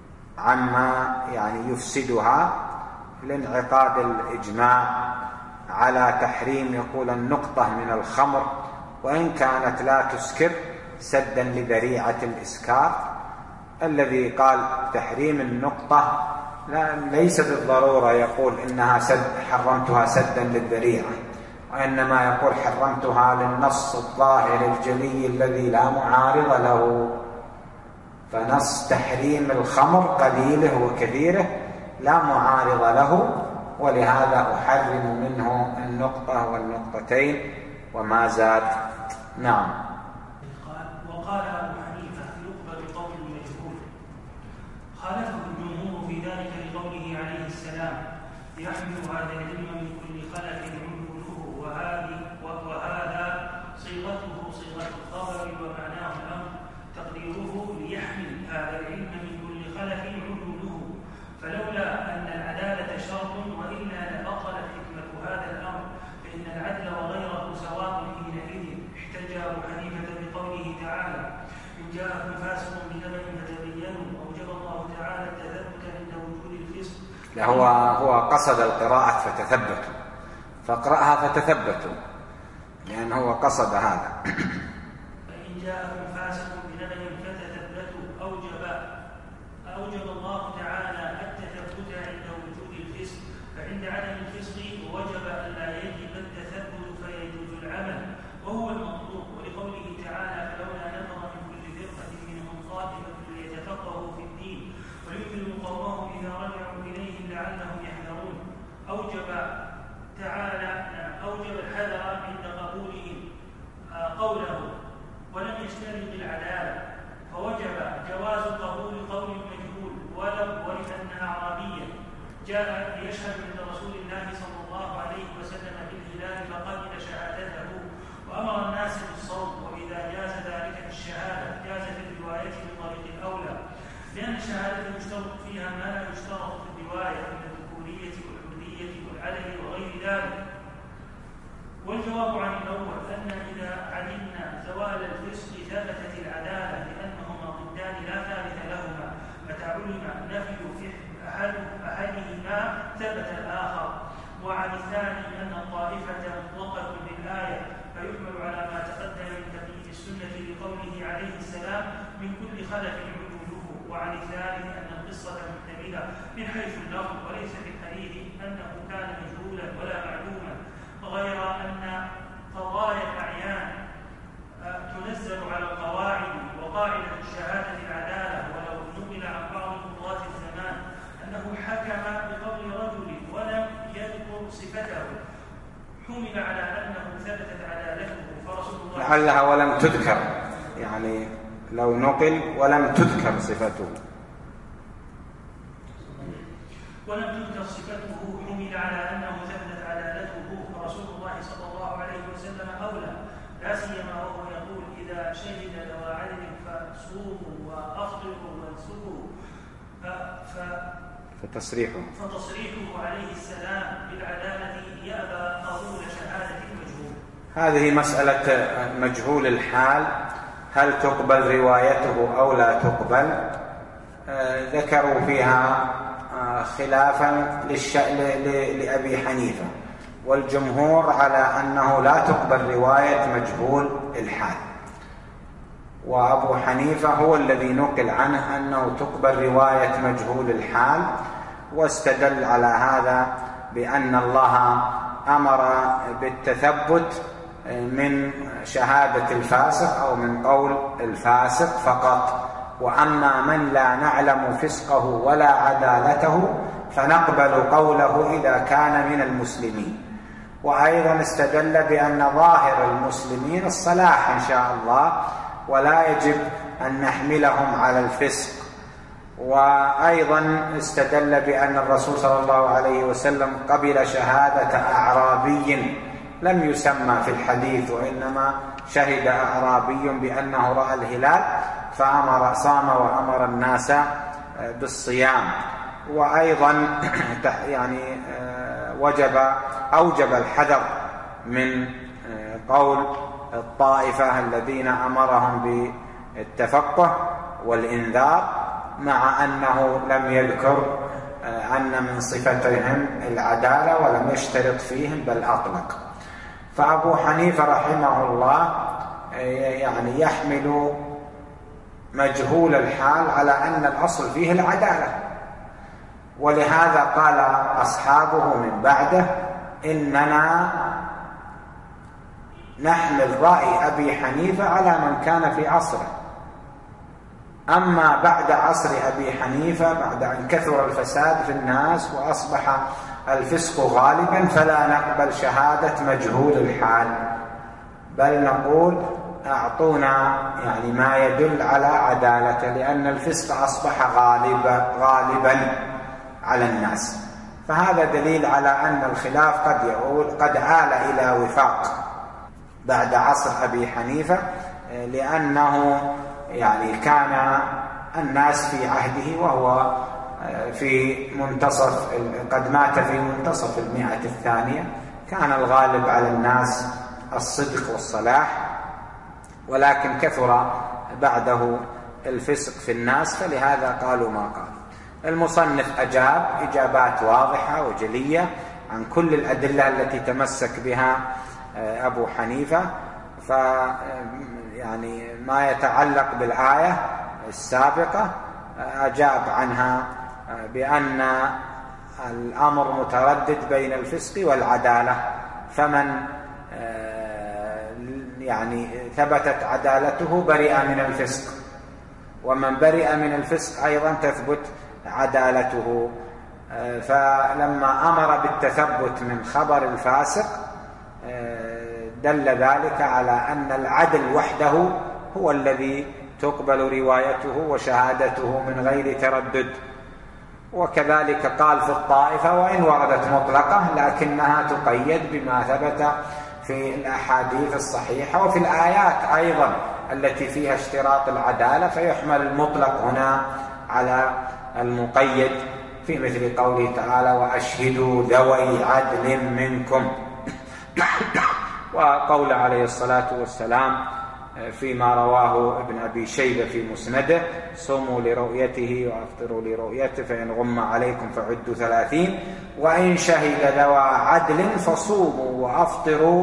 عما يعني يفسدها، لانعقاد الإجماع على تحريم يقول النقطة من الخمر وإن كانت لا تسكر سدا لذريعة الإسكار. الذي قال تحريم النقطة لا ليس بالضرورة يقول إنها سد حرمتها سدا للذريعة، وإنما يقول حرمتها للنص الظاهر الجلي الذي لا معارض له. فنص تحريم الخمر قليله وكثيره لا معارض له، ولهذا أحرم منه النقطة والنقطتين وما زاد. نعم. وقال أبو حنيفة يقبل قول المجهول، خالفه الجمهور في ذلك لقوله عليه السلام: يحمل هذا العلم من كل خلف عنقله، وهذه وهذا صيغته صيغة الخبر ومعناه الأمر، تقديره ليحمل هذا العلم من كل خلف عنقله. فلولا أن العدالة شرط وإلا لبطلت حكمة هذا الأمر، فإن العدل وغيره سواء حينئذ. احتج أبو حنيفة بقوله تعالى: إن جاءكم فاسق بنبأ فتبينوا، أوجب الله تعالى التثبت عند وجود الفسق. هو هو قصد القراءة فتثبتوا، فاقرأها فتثبتوا، لأن هو قصد هذا. فإن جاءكم فاسق بنبأ فتثبتوا أوجب أوجب الله تعالى التثبت عند وجود الفسق، فعند عدم الفسق وجب أن لا يجب التثبت فيجوز العمل، وهو المطلوب. ولقوله تعالى: فلولا نفر من كل فرقة منهم طائفة ليتفقهوا في الدين وينذروا قومهم إذا رجعوا إليهم لعلهم يحذرون. أوجب تعالى أوجب الحذر عند قبولهم قوله، ولم يشترط العدالة، فوجب جواز قبول قول مجهول ولو ولأنها عربية جاء ليشهد عند رسول الله صلى الله عليه وسلم بالهلال فقبل شهادته وأمر الناس بالصوم، وإذا جاز ذلك في الشهادة جاز في الرواية بطريق الأولى، لأن الشهادة يشترط فيها ما لا يشترط في الرواية من الذكورية والحرية والعدل وغير ذلك. والجواب عن الأول أن إذا علمنا زوال الفسق ثبتت العدالة، لأنهما ضدان لا ثالث لهما، فتعلم نفي أحد أحدهما ثبت الآخر. وعن الثاني أن الطائفة مطلقة بالآية، فيحمل على ما تقدم من تقييد السنة لقوله عليه السلام: من كل خلف عدوله، وعن الثالث أن القصة محتملة من حيث اللفظ، وليس في الحديث أنه كان مجهولا ولا معلوما، غير أن قضايا الأعيان تنزل على القواعد، وقاعدة الشهادة العدالة. ولو نقل عن بعض قضاة الزمان أنه حكم بقول رجل ولم يذكر صفته حمل على أنه ثبتت عدالته، فرسول الله لعلها ولم تذكر، يعني لو نقل ولم تذكر صفته ولم تذكر صفته حمل على أنه ثبتت عدالته، فرسول الله صلى الله عليه وسلم أولى، لا سيما وهو يقول إذا شهد ذوى عدل فصوموا وأفطروا وانسكوا. ف... فتصريحه فتصريحه عليه السلام بالعدالة يأبى قبول شهادة المجهول. هذه مسألة مجهول الحال، هل تقبل روايته أو لا تقبل؟ آه ذكروا فيها آه خلافا للش... ل... لأبي حنيفة، والجمهور على أنه لا تقبل رواية مجهول الحال، وأبو حنيفة هو الذي نقل عنه أنه تقبل رواية مجهول الحال، واستدل على هذا بأن الله أمر بالتثبت من شهادة الفاسق أو من قول الفاسق فقط، وأما من لا نعلم فسقه ولا عدالته فنقبل قوله إذا كان من المسلمين. وأيضا استدل بأن ظاهر المسلمين الصلاح إن شاء الله، ولا يجب أن نحملهم على الفسق. وأيضا استدل بأن الرسول صلى الله عليه وسلم قبل شهادة أعرابي لم يسمى في الحديث، وإنما شهد أعرابي بأنه رأى الهلال فأمر صام وأمر الناس بالصيام. وأيضا يعني وجب أوجب الحذر من قول الطائفة الذين أمرهم بالتفقه والإنذار، مع أنه لم يذكر أن من صفتهم العدالة ولم يشترط فيهم بل أطلق. فأبو حنيفة رحمه الله يعني يحمل مجهول الحال على أن الأصل فيه العدالة، ولهذا قال أصحابه من بعده إننا نحمل رأي أبي حنيفة على من كان في عصره، أما بعد عصر أبي حنيفة بعد أن كثر الفساد في الناس وأصبح الفسق غالبا فلا نقبل شهادة مجهول الحال، بل نقول أعطونا يعني ما يدل على عدالته، لأن الفسق أصبح غالبا غالبا على الناس. فهذا دليل على أن الخلاف قد يقول قد آل إلى وفاق بعد عصر أبي حنيفة، لأنه يعني كان الناس في عهده وهو في منتصف قد مات في منتصف المئة الثانية، كان الغالب على الناس الصدق والصلاح، ولكن كثر بعده الفسق في الناس، فلهذا قالوا ما قالوا. المصنف أجاب إجابات واضحة وجلية عن كل الأدلة التي تمسك بها أبو حنيفة، ف يعني ما يتعلق بالآية السابقة أجاب عنها بأن الأمر متردد بين الفسق والعدالة، فمن يعني ثبتت عدالته برئ من الفسق، ومن برئ من الفسق أيضا تثبت عدالته. فلما أمر بالتثبت من خبر الفاسق دل ذلك على أن العدل وحده هو الذي تقبل روايته وشهادته من غير تردد. وكذلك قال في الطائفة وإن وردت مطلقة لكنها تقيد بما ثبت في الأحاديث الصحيحة وفي الآيات أيضا التي فيها اشتراط العدالة، فيحمل المطلق هنا على المقيد في مثل قوله تعالى وأشهدوا ذوي عدل منكم، وقول عليه الصلاة والسلام فيما رواه ابن أبي شيبة في مسنده صوموا لرؤيته وأفطروا لرؤيته فإن غم عليكم فعدوا ثلاثين وإن شهد ذوى عدل فصوموا وأفطروا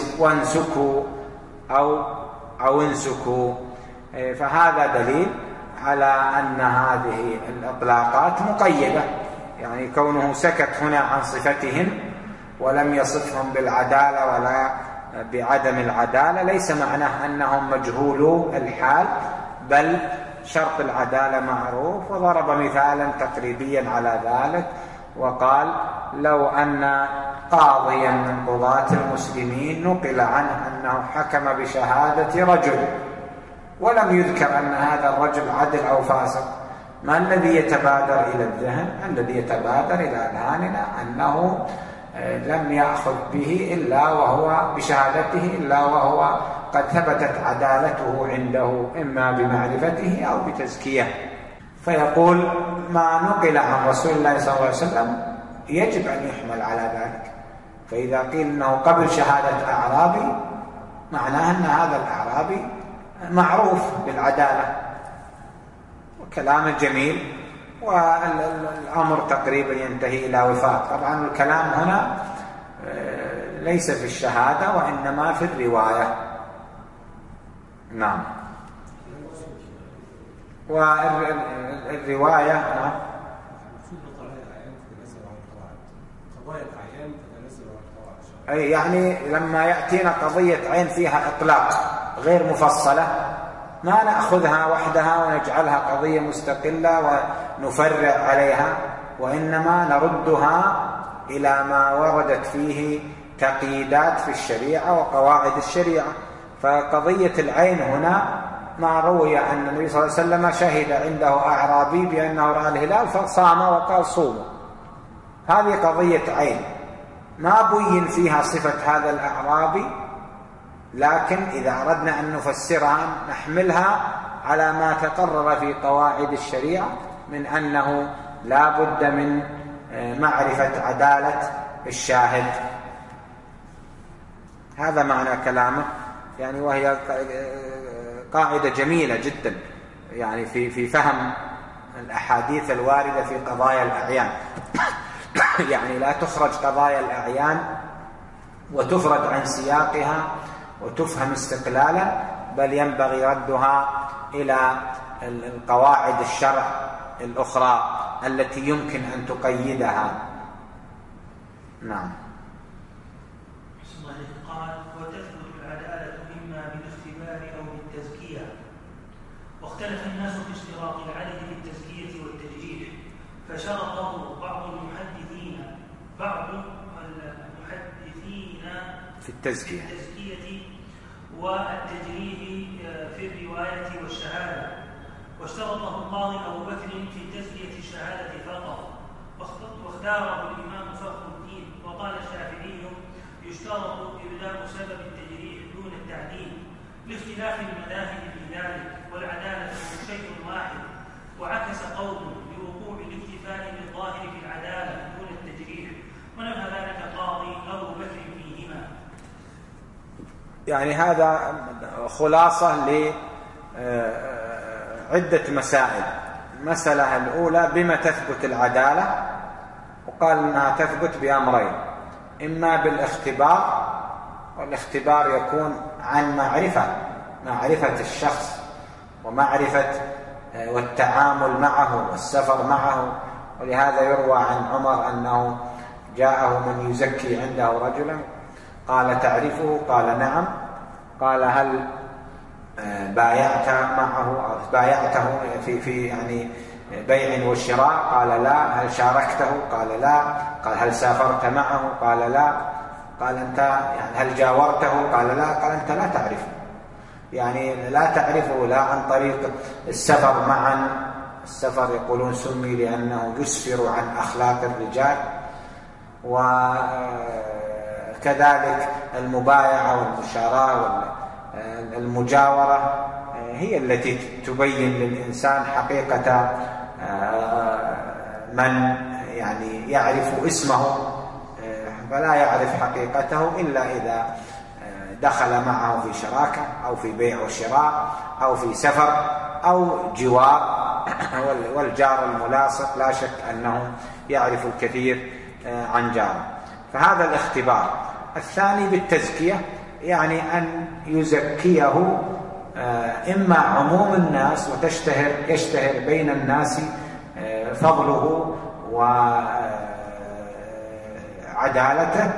وانسكوا أو, أو انسكوا. فهذا دليل على أن هذه الإطلاقات مقيدة، يعني كونه سكت هنا عن صفتهم ولم يصفهم بالعدالة ولا بعدم العدالة ليس معناه أنهم مجهولو الحال، بل شرط العدالة معروف. وضرب مثالا تقريبيا على ذلك وقال: لو أن قاضيا من قضاة المسلمين نقل عنه أنه حكم بشهادة رجل ولم يذكر أن هذا الرجل عدل أو فاسق، ما الذي يتبادر إلى الذهن؟ الذي يتبادر إلى أذهاننا أنه لم يأخذ به إلا وهو بشهادته إلا وهو قد ثبتت عدالته عنده إما بمعرفته أو بتزكية. فيقول: ما نقل عن رسول الله صلى الله عليه وسلم يجب أن يحمل على ذلك. فإذا قيل أنه قبل شهادة أعرابي معناه أن هذا الأعرابي معروف بالعدالة، وكلام جميل، والأمر تقريبا ينتهي إلى وفاق. طبعا الكلام هنا ليس في الشهادة وإنما في الرواية. نعم. والرواية نعم أي يعني لما يأتينا قضية عين فيها إطلاق غير مفصلة ما نأخذها وحدها ونجعلها قضية مستقلة ونفرع عليها، وإنما نردها إلى ما وردت فيه تقييدات في الشريعة وقواعد الشريعة. فقضية العين هنا ما روي أن النبي صلى الله عليه وسلم شهد عنده أعرابي بأنه رأى الهلال فصام وقال صوموا، هذه قضية عين ما بين فيها صفة هذا الأعرابي، لكن إذا أردنا أن نفسرها نحملها على ما تقرر في قواعد الشريعة من أنه لا بد من معرفة عدالة الشاهد. هذا معنى كلامه يعني، وهي قاعدة جميلة جدا يعني في في فهم الأحاديث الواردة في قضايا الأعيان. يعني لا تخرج قضايا الأعيان وتفرد عن سياقها وتفهم استقلالا، بل ينبغي ردها إلى القواعد الشرع الأخرى التي يمكن أن تقيدها. نعم. قال: وتثبت العدالة إما بالاختبار أو بالتزكية، واختلف الناس في اشتراط العدل بالتزكية والتجريح، فشرطه بعض المحدثين بعض المحدثين في التزكية والتجريح في الرواية والشهادة، واشترطه القاضي أبو بكر في تزكية الشهادة فقط، واختاره الإمام فخر الدين. وقال الشافعي: يشترط إبداء سبب التجريح دون التعديل، لاختلاف المذاهب في ذلك، والعدالة شيء واحد. وعكس قوم بوقوع الاكتفاء بالظاهر في العدالة دون التجريح، ونفى ذلك قاضي أبو بكر فيهما. يعني هذا خلاصة لعدة مسائل. المسألة الأولى: بما تثبت العدالة؟ وقال أنها تثبت بأمرين: إما بالاختبار، والاختبار يكون عن معرفة معرفة الشخص ومعرفة والتعامل معه والسفر معه. ولهذا يروى عن عمر أنه جاءه من يزكي عنده رجلا قال: تعرفه؟ قال: نعم. قال: هل بايعت معه أو بايعته في في يعني بيع وشراء؟ قال: لا. هل شاركته؟ قال: لا. قال: هل سافرت معه؟ قال: لا. قال: أنت يعني هل جاورته؟ قال: لا. قال: أنت لا تعرفه، يعني لا تعرفه لا عن طريق السفر معا. السفر يقولون سمي لأنه يسفر عن أخلاق الرجال، وكذلك المبايعة والمشاراة والمجاورة هي التي تبين للإنسان حقيقة من يعني يعرف اسمه، فلا يعرف حقيقته إلا إذا دخل معه في شراكة أو في بيع وشراء أو في سفر أو جوار. والجار الملاصق لا شك أنه يعرف الكثير عن جاره. فهذا الاختبار. الثاني بالتزكية، يعني أن يزكيه إما عموم الناس وتشتهر يشتهر بين الناس فضله وعدالته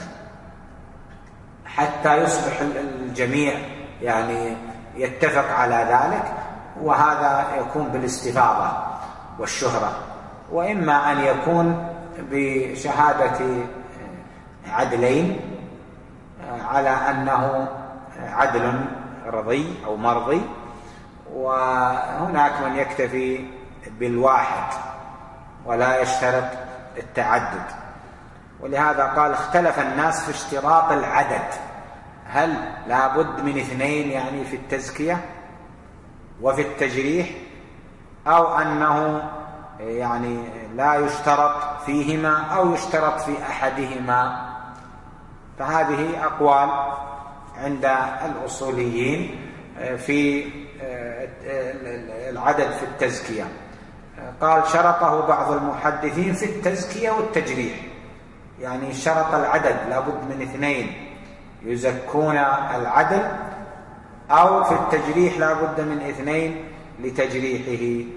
حتى يصبح الجميع يعني يتفق على ذلك، وهذا يكون بالاستفاضة والشهرة. وإما أن يكون بشهادة عدلين على أنه عدل رضي أو مرضي، وهناك من يكتفي بالواحد ولا يشترط التعدد. ولهذا قال اختلف الناس في اشتراط العدد، هل لا بد من اثنين يعني في التزكية وفي التجريح، أو أنه يعني لا يشترط فيهما أو يشترط في أحدهما. فهذه أقوال عند الأصوليين في العدد في التزكية. قال شرطه بعض المحدثين في التزكية والتجريح، يعني شرط العدد لابد من اثنين يزكون العدل، أو في التجريح لابد من اثنين لتجريحه.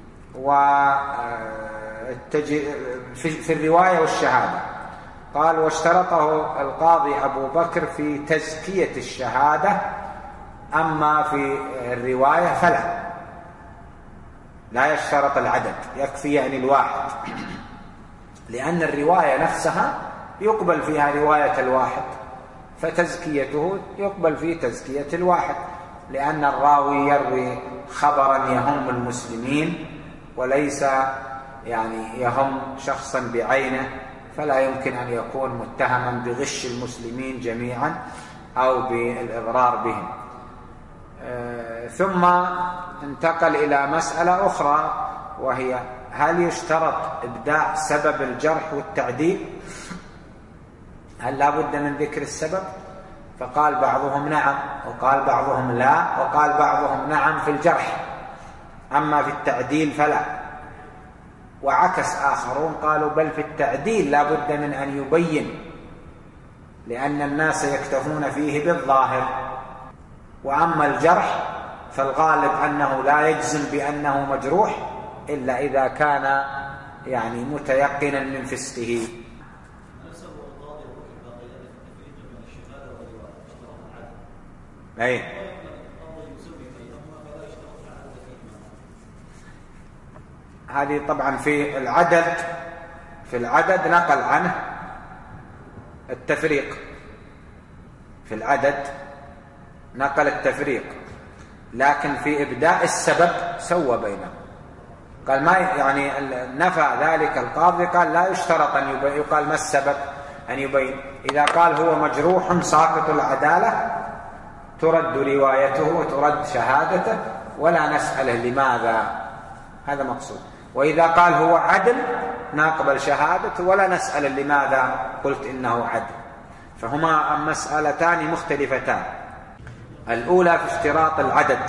وفي الرواية والشهادة قال واشترطه القاضي أبو بكر في تزكية الشهادة، أما في الرواية فلا، لا يشترط العدد، يكفي يعني الواحد، لأن الرواية نفسها يقبل فيها رواية الواحد، فتزكيته يقبل في تزكية الواحد، لأن الراوي يروي خبرا يهم المسلمين وليس يعني يهم شخصا بعينه، فلا يمكن أن يكون متهما بغش المسلمين جميعا أو بالإضرار بهم. ثم انتقل إلى مسألة أخرى، وهي هل يشترط إبداء سبب الجرح والتعديل؟ هل لا بد من ذكر السبب؟ فقال بعضهم نعم، وقال بعضهم لا، وقال بعضهم نعم في الجرح، أما في التعديل فلا. وعكس آخرون قالوا بل في التعديل لا بد من أن يبين، لأن الناس يكتفون فيه بالظاهر. وأما الجرح فالغالب أنه لا يجزم بأنه مجروح إلا إذا كان يعني متيقنا من فسقه. أي هذه طبعا في العدد في العدد نقل عنه التفريق، في العدد نقل التفريق، لكن في إبداء السبب سوى بينهم. قال ما يعني نفى ذلك القاضي، قال لا يشترط أن يبين، يقال ما السبب أن يبين. إذا قال هو مجروح ساقط العدالة ترد روايته وترد شهادته ولا نسأله لماذا، هذا مقصود. وإذا قال هو عدل نقبل شهادته ولا نسأل لماذا قلت إنه عدل. فهما مسألتان مختلفتان. الأولى في اشتراط العدد،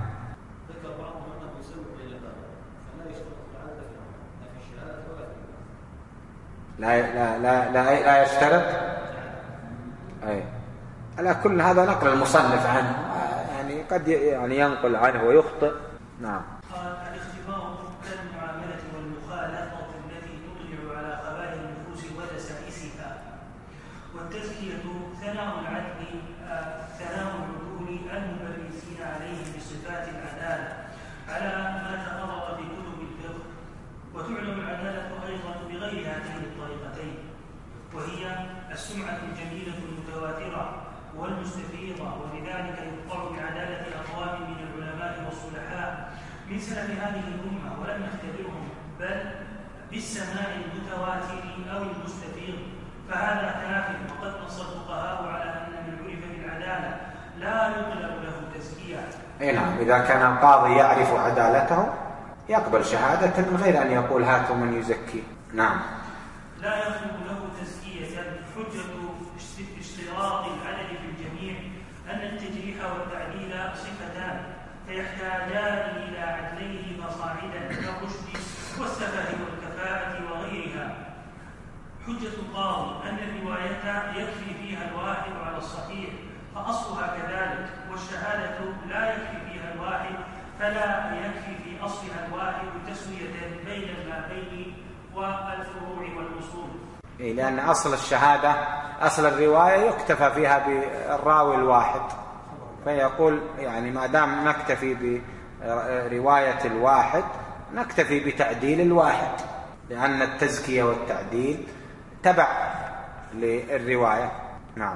لا لا لا لا, لا يشترط. أي على كل هذا نقل المصنف عنه، يعني قد يعني ينقل عنه ويخطئ. نعم. الاختبار كالمعاملة والمخالطة التي تطلع على خبايا النفوس ودسائسها، والتزكية ثناء العدل ثناء العدول المبرزين عليه بصفات العدالة على ما تقرر في كتب الفقه. وتعلم العدالة أيضا بغير هاتين الطريقتين، وهي السمعة الجميلة المتواترة والمستفيضة، ولذلك يقطع بعدالة أقوام من العلماء والصلحاء من سلف هذه الأمة ولم نختبرهم، بل بالسماع المتواتر أو المستفيض، فهذا كاف. وقد نص الفقهاء على أن من عرف بالعدالة لا يطلب له تزكية. أي نعم، إذا كان القاضي يعرف عدالته يقبل شهادة من غير أن يقول هاتوا من يزكي. نعم. لا يطلب له تزكية. حجة اشتراط العدل في الجميع أن التجريح والتعديل صفتان فيحتاجان إلى عدلين فصاعدا كالرشد والسفه والكفاءة وغيرها. حجة القاضي أن الرواية يكفي فيها الواحد على الصحيح، فأصلها كذلك، والشهادة لا يكفي فيها الواحد، فلا يكفي في أصلها الواحد تسوية بين البابين والفروع والأصول. لأن أصل الشهادة أصل الرواية يكتفى فيها بالراوي الواحد، فيقول يعني ما دام نكتفي برواية الواحد نكتفي بتعديل الواحد، لأن التزكية والتعديل تبع للرواية. نعم.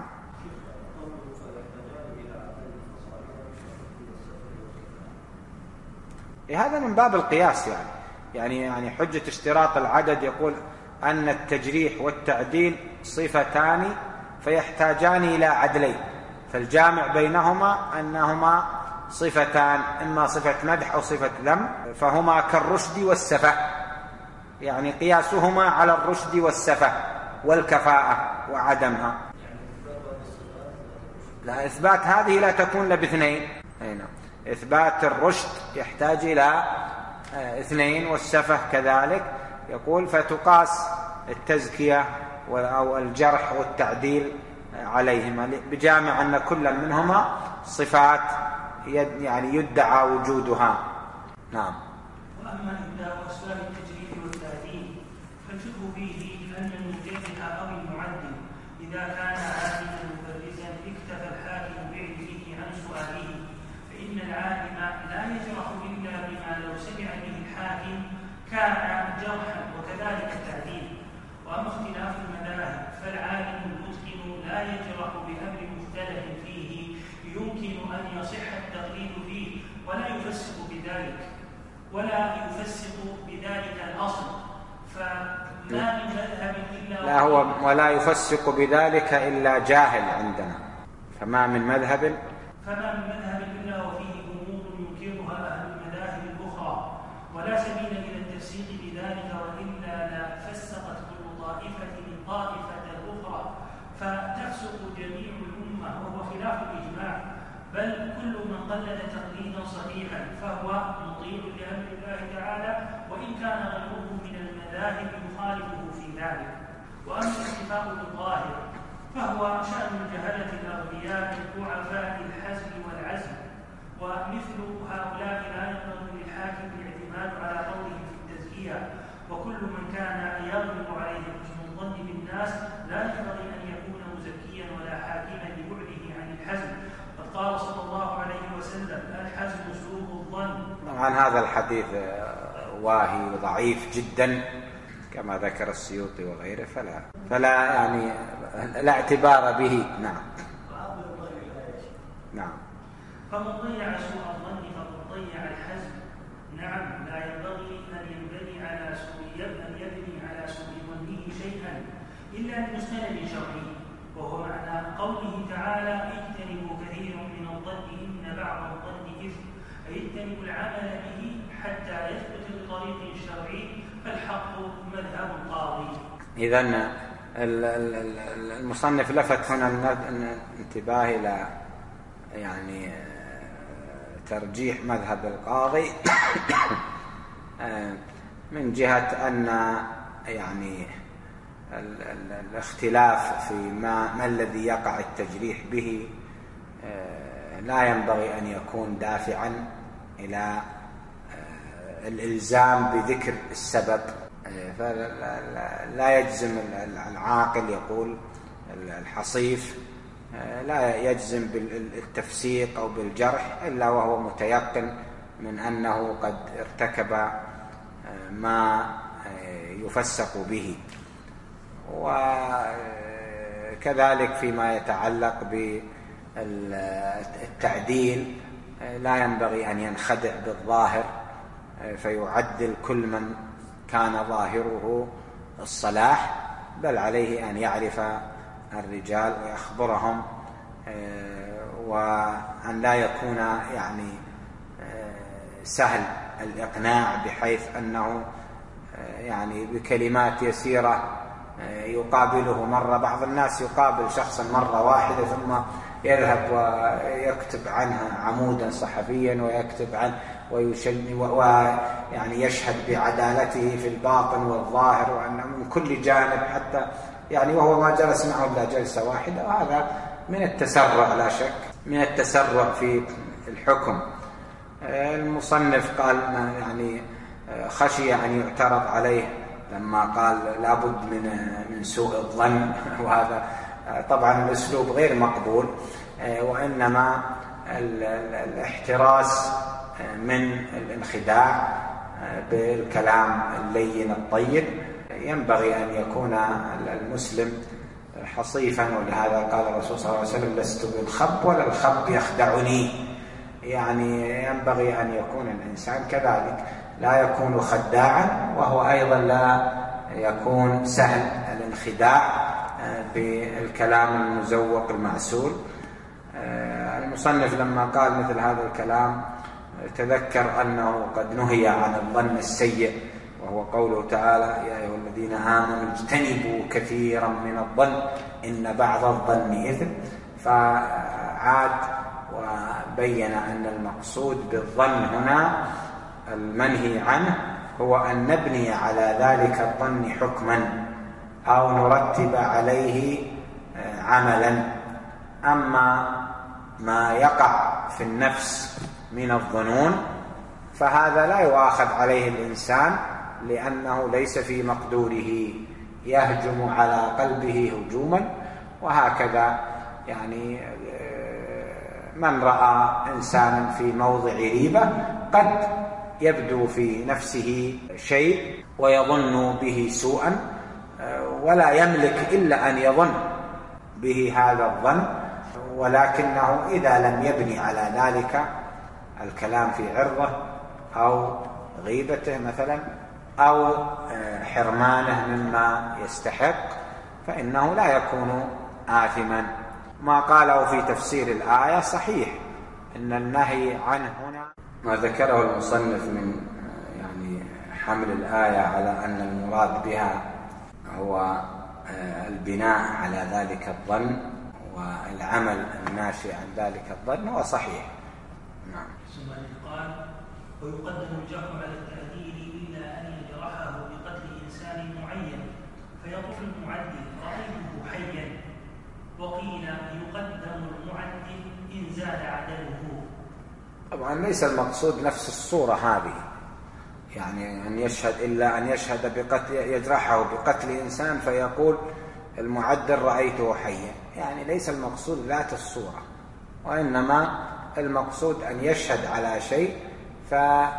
هذا من باب القياس، يعني يعني يعني حجة اشتراط العدد يقول أن التجريح والتعديل صفتان فيحتاجان إلى عدلين، فالجامع بينهما أنهما صفتان، إما صفة مدح أو صفة ذم، فهما كالرشد والسفة، يعني قياسهما على الرشد والسفة والكفاءة وعدمها. لا، إثبات هذه لا تكون إلا باثنين. هنا إثبات الرشد يحتاج إلى اثنين، والسفة كذلك. يقول فتقاس التزكية أو الجرح والتعديل عليهما بجامع أن كل منهما صفات يعني يدعى وجودها. نعم. وأما إبداء أسباب التجريح والتعديل فالفقه فيه أن المجرح أو المعدل إذا كان عالما مبرزا اكتفى الحاكم بعلمه عن سؤاله، فإن العالم لا يجرح إلا بما لو سمع به الحاكم كان جرحا، وكذلك التعديل. وأما اختلاف المذاهب فالعالم المتقن لا يجرح بأمر مختلف فيه يمكن أن يصح التقليد فيه، ولا يفسق بذلك ولا يفسق بذلك الأصل، فما من مذهب إلا لا هو ولا يفسق بذلك إلا جاهل عندنا، فما من مذهب فما من مذهب إلا وفيه أمور ينكرها أهل المذاهب الأخرى، ولا سبيل إلى التفسيق بذلك، وإلا لا فسقت كل طائفة من طائفة الأخرى فتفسق جميع الأمة، وهو خلاف الإجماع. بل كل من قلد تقليدا صحيحا فهو مطيع لأمر الله تعالى، وإن كان غيره من المذاهب يخالفه في ذلك. وأما الاكتفاء بالظاهر فهو شأن الجهلة الأغبياء الضعفاء الحزم والعزم، ومثل هؤلاء لا ينبغي للحاكم الاعتماد على قوله في التزكية. وكل من كان يغلب عليه حسن الظن بالناس لا ينبغي أن يكون مزكيا ولا حاكما لبعده عن الحزم. قد قال صلى الله عليه وسلم: الحزم سوء الظن. طبعا هذا الحديث واهي وضعيف جدا كما ذكر السيوطي وغيره، فلا فلا يعني لا اعتبار به. نعم. نعم. فمن ضيع سوء الظن فقد ضيع الحزم. نعم، لا ينبغي أن ينبني على سوء أن يبني على سوء ظنه شيئا إلا بمستند شرعي، وهو معنى قوله تعالى: اجتنبوا كثيرا من الظن إن بعض الظن إثم، أي اجتنبوا العمل به حتى يثبت بطريق شرعي، فالحق مذهب القاضي. إذن المصنف لفت هنا الانتباه إلى يعني ترجيح مذهب القاضي من جهة أن يعني الاختلاف في ما, ما الذي يقع التجريح به لا ينبغي أن يكون دافعا إلى الإلزام بذكر السبب، فلا يجزم العاقل يقول الحصيف لا يجزم بالتفسيق أو بالجرح إلا وهو متيقن من أنه قد ارتكب ما يفسق به. وكذلك فيما يتعلق بالتعديل لا ينبغي أن ينخدع بالظاهر فيعدل كل من كان ظاهره الصلاح، بل عليه أن يعرف الرجال ويخبرهم، وأن لا يكون يعني سهل الإقناع بحيث أنه يعني بكلمات يسيرة يقابله مرة. بعض الناس يقابل شخصا مرة واحدة ثم يذهب ويكتب عنها عمودا صحفيا ويكتب عنه ويعني يشهد بعدالته في الباطن والظاهر وأنه من كل جانب، حتى يعني وهو ما جلس معه إلا جلسة واحدة. وهذا من التسرع لا شك، من التسرع في الحكم. المصنف قال يعني خشي أن يعترض عليه لما قال لابد من من سوء الظن، وهذا طبعا الأسلوب غير مقبول، وإنما الاحتراس من الانخداع بالكلام اللين الطيب. ينبغي أن يكون المسلم حصيفا، ولهذا قال الرسول صلى الله عليه وسلم لست بالخب ولا الخب يخدعني. يعني ينبغي أن يكون الإنسان كذلك، لا يكون خداعا وهو أيضا لا يكون سهل الانخداع بالكلام المزوق المعسول. المصنف لما قال مثل هذا الكلام تذكر أنه قد نهي عن الظن السيء، وهو قوله تعالى يا أيها الذين آمنوا اجتنبوا كثيرا من الظن إن بعض الظن إثم. فعاد وبين أن المقصود بالظن هنا المنهي عنه هو أن نبني على ذلك الظن حكما أو نرتب عليه عملا. أما ما يقع في النفس من الظنون فهذا لا يؤاخذ عليه الإنسان، لأنه ليس في مقدوره، يهجم على قلبه هجوما. وهكذا يعني من رأى إنسانا في موضع ريبة قد يبدو في نفسه شيء ويظن به سوءا، ولا يملك إلا أن يظن به هذا الظن، ولكنه إذا لم يبني على ذلك الكلام في عرضه أو غيبته مثلا أو حرمانه مما يستحق فإنه لا يكون آثما. ما قاله في تفسير الآية صحيح، إن النهي عنه هنا ما ذكره المصنف من يعني حمل الآية على أن المراد بها هو البناء على ذلك الظن والعمل الناشئ عن ذلك الظن هو صحيح. نعم. ثم قال ويقدم الجرح على التعديل إلا أن يجرحه بقتل إنسان معين فيقول المعدل رأيته حيا، وقيل يقدم المعدل إن زاد عدله. طبعا ليس المقصود نفس الصورة هذه، يعني أن يشهد إلا أن يشهد بقتل يجرحه بقتل إنسان فيقول المعدل رأيته حيا، يعني ليس المقصود ذات الصورة، وإنما المقصود أن يشهد على شيء ف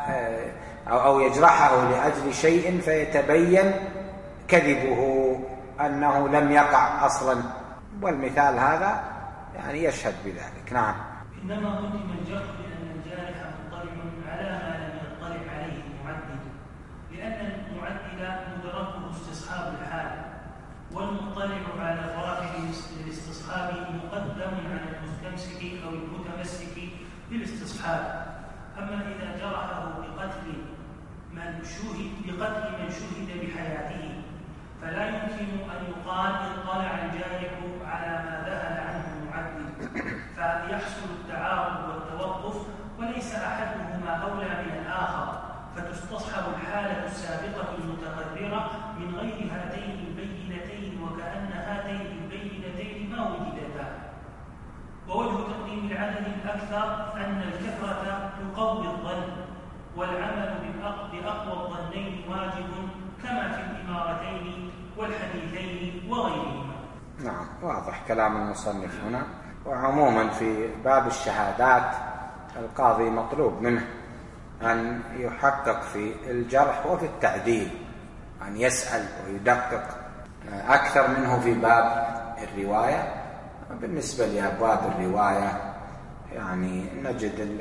أو يجرحه لأجل شيء فيتبين كذبه أنه لم يقع أصلا، والمثال هذا يعني يشهد بذلك. نعم. إنما قدم الجرح لأن الجارح مطلع على ما لم يطلع عليه المعدل، لأن المعدل مدركه استصحاب الحال، والمطلع على فرائض الاستصحاب مقدم على المستمسك أو المتمسك بالاستصحاب. أما إذا جرحه بقتل من شهد بقتل من شهد بحياته فلا يمكن أن يقال اطلع الجارح على ما ذهل عنه المعدل، فيحصل التعارض والتوقف وليس أحدهما أولى من الآخر، فتصتصحب الحالة السابقة المتقررة من غير هاتين البينتين وكأن هاتين البينتين ما وجدتا. ووجه تقديم العدد الأكثر أن الكثرة تقوي الظن، والعمل بأقوى الظنين واجب كما في الإمارتين والحديثين وغيرهما. نعم، واضح كلام المصنف هنا. وعموما في باب الشهادات القاضي مطلوب منه أن يحقق في الجرح وفي التعديل، أن يسأل ويدقق أكثر منه في باب الرواية. بالنسبة لأبواب الرواية يعني نجد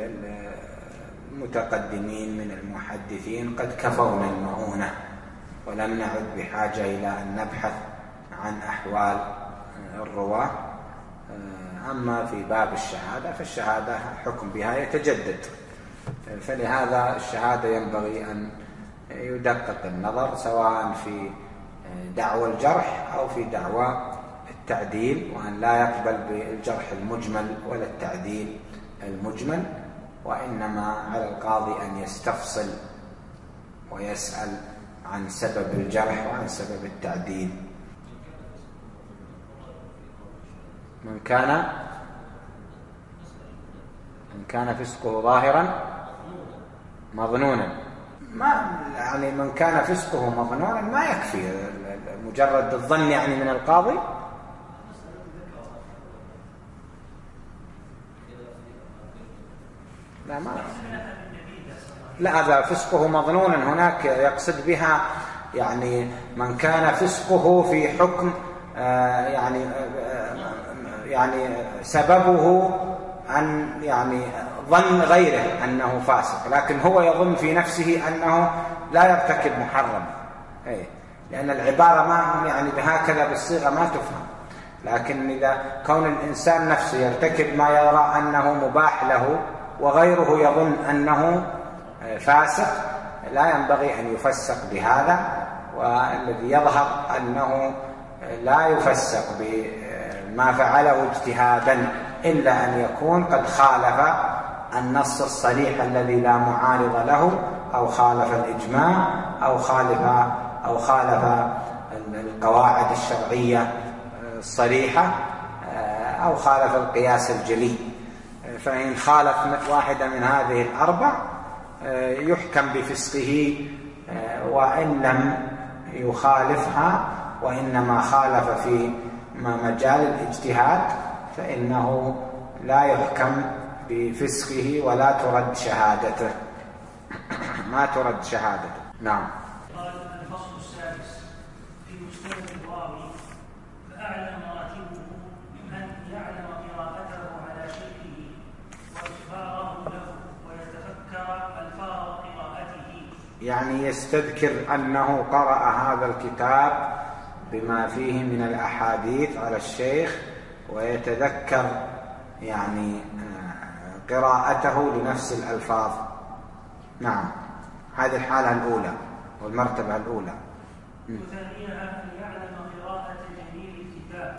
المتقدمين من المحدثين قد كفونا المؤونة، ولم نعد بحاجة إلى أن نبحث عن أحوال الرواة. أما في باب الشهادة فالشهادة الحكم بها يتجدد، فلهذا الشهادة ينبغي أن يدقق النظر سواء في دعوى الجرح أو في دعوى التعديل، وأن لا يقبل بالجرح المجمل ولا التعديل المجمل، وإنما على القاضي أن يستفصل ويسأل عن سبب الجرح وعن سبب التعديل. من كان من كان فسقه ظاهرا مظنونا، ما يعني من كان فسقه مظنونا ما يكفي مجرد الظن يعني من القاضي. لا ما لا هذا فسقه مظنونا، هناك يقصد بها يعني من كان فسقه في حكم آه يعني آه يعني سببه أن يعني ظن غيره أنه فاسق، لكن هو يظن في نفسه أنه لا يرتكب محرم، أي لأن العبارة ما يعني بهكذا بالصيغة ما تفهم. لكن إذا كون الإنسان نفسه يرتكب ما يرى أنه مباح له وغيره يظن أنه فاسق، لا ينبغي أن يفسق بهذا. والذي يظهر أنه لا يفسق بما فعله اجتهادا إلا أن يكون قد خالف النص الصريح الذي لا معارض له، أو خالف الإجماع، أو خالف أو خالف القواعد الشرعية الصريحة، أو خالف القياس الجلي. فإن خالف واحدة من هذه الأربع يحكم بفسقه، وإن لم يخالفها وإنما خالف في مجال الاجتهاد فإنه لا يحكم بفسقه ولا ترد شهادته، ما ترد شهادته. نعم. قال الفصل السادس في مستند الراوي: فأعلى مراتبه أن يعلم قراءته على شيخه وإخباره له ويتفكر ألفاظ قراءته، يعني يستذكر أنه قرأ هذا الكتاب بما فيه من الأحاديث على الشيخ، ويتذكر يعني قراءته لنفس الألفاظ. نعم، هذه الحالة الأولى والمرتبة الأولى. وثانيها أن يعلم قراءة جميع الكتاب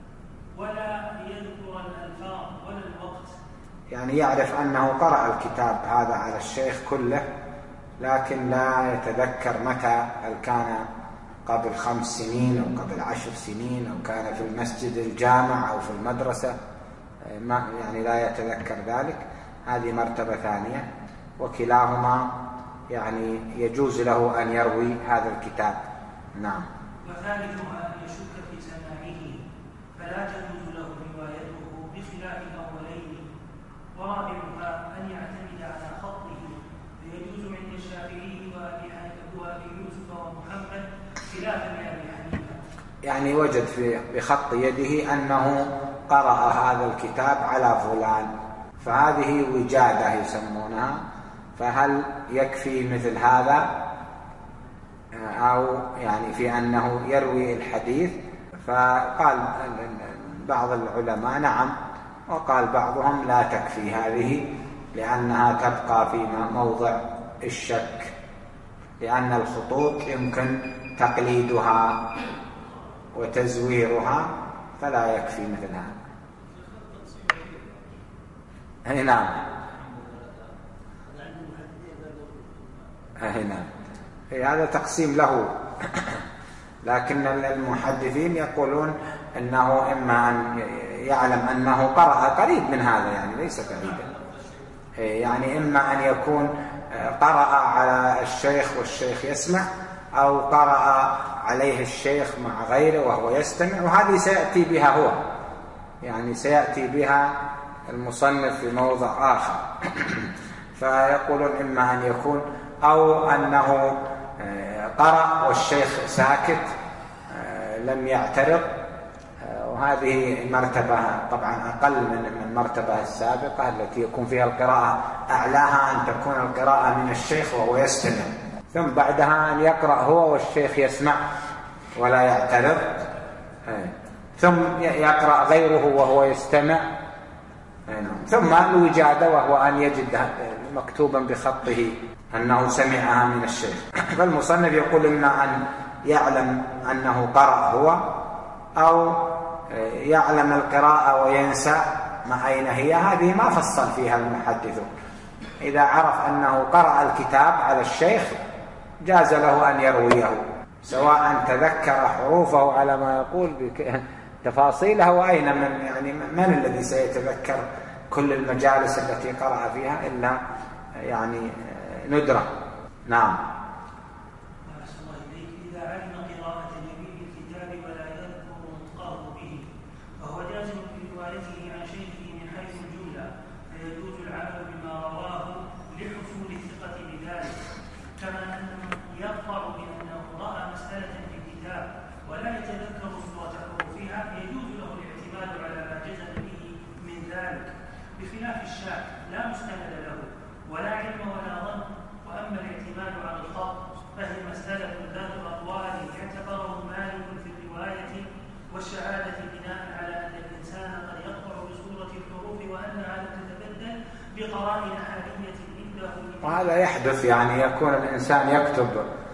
ولا يذكر الألفاظ ولا الوقت، يعني يعرف أنه قرأ الكتاب هذا على الشيخ كله، لكن لا يتذكر متى، هل كان قبل خمس سنين أو قبل عشر سنين أو كان في المسجد الجامع أو في المدرسة، ما يعني لا يتذكر ذلك. هذه مرتبة ثانية، وكلاهما يعني يجوز له أن يروي هذا الكتاب. نعم. وثالثها أن يشك في سماعه فلا تجوز له روايته بخلاف الأولين. ورابعها أن يعتمد على خطه، فيجوز عند الشافعي وأبي حنيفة وأبي يوسف ومحمد خلافا لأبي حنيفة. يعني وجد في بخط يده أنه قرأ هذا الكتاب على فلان، فهذه وجادة يسمونها، فهل يكفي مثل هذا أو يعني في أنه يروي الحديث؟ فقال بعض العلماء نعم، وقال بعضهم لا تكفي هذه، لأنها تبقى في موضع الشك، لأن الخطوط يمكن تقليدها وتزويرها، فلا يكفي مثل هذا. أي نعم، أي نعم، هذا تقسيم له. لكن المحدثين يقولون أنه إما أن يعلم أنه قرأ قريب من هذا، يعني ليس بعيدا، يعني إما أن يكون قرأ على الشيخ والشيخ يسمع، أو قرأ عليه الشيخ مع غيره وهو يستمع، وهذه سيأتي بها هو، يعني سيأتي بها المصنف في موضع آخر. فيقولون إما أن يكون أو أنه قرأ والشيخ ساكت لم يعترض، وهذه مرتبة طبعا أقل من المرتبة السابقة التي يكون فيها القراءة أعلاها أن تكون القراءة من الشيخ وهو يستمع، ثم بعدها أن يقرأ هو والشيخ يسمع ولا يعترض، ثم يقرأ غيره وهو يستمع، ثم الوجادة وهو أن يجد مكتوبا بخطه أنه سمعها من الشيخ. فالمصنف يقول إما أن يعلم أنه قرأ هو، أو يعلم القراءة وينسى ما أين هي، هذه ما فصل فيها المحدثون. إذا عرف أنه قرأ الكتاب على الشيخ جاز له أن يرويه، سواء تذكر حروفه على ما يقول تفاصيلها، وأين من يعني من الذي سيتذكر كل المجالس التي قرأ فيها إلا يعني ندرة. نعم. إذا علم قراءة جميع الكتاب ولا يذكر نطقه به فهو جازم بروايته عن شيخه من حيث الجملة، فيجوز العمل بما رواه لحصول الثقة بذلك، كما أنه يقطع بأنه رأى مسألة في الكتاب ولا يتذكر صورة حروفها يجوز له الاعتماد على ما جزم به من ذلك، بخلاف الشاك لا مستند له ولا علم ولا ظن. وأما الاعتماد على الخط فهي مسألة ذات أطوال اعتبره مالك في الرواية والشهادة بناء على أن الإنسان قد يقطع بصورة الحروف وأنها لم تتبدل بقرائن حالية عنده. وهذا يحدث، يعني يكون الإنسان يكتب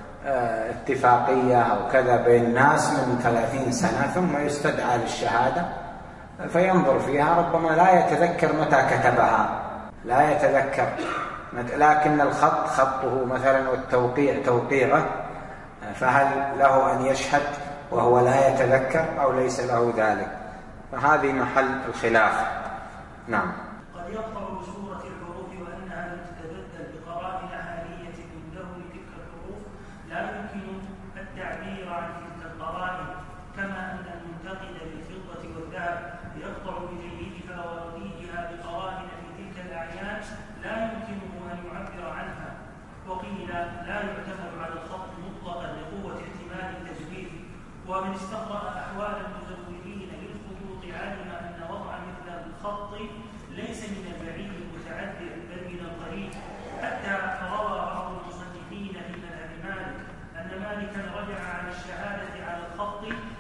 اتفاقية أو كذا بين الناس من ثلاثين سنة ثم يستدعى للشهادة فينظر فيها، ربما لا يتذكر متى كتبها، لا يتذكر، لكن الخط خطه مثلا والتوقيع توقيعه، فهل له أن يشهد وهو لا يتذكر أو ليس له ذلك؟ فهذه محل الخلاف. نعم. قد يقطع بصورة الحروف وأنها لم تتبدل بقرائن حالية عنده لتلك الحروف لا يمكن التعبير عن تلك القرائن، كما أن المنتقد للفضة والذهب يقطع بجيدها ورديئها بقرائن في تلك الأعيان لا يمكنه أن يعبر عنها. وقيل لا يعتمد على الخط مطلقا لقوة احتمال التجويد، ومن استقرأ أحوال المزودين للخطوط علم أن وضع مثل الخط ليس من البعيد المتعذر بل من القريب، حتى روى بعض المصنفين في مذهب مالك أن مالكا رجع على الشهادة على الخط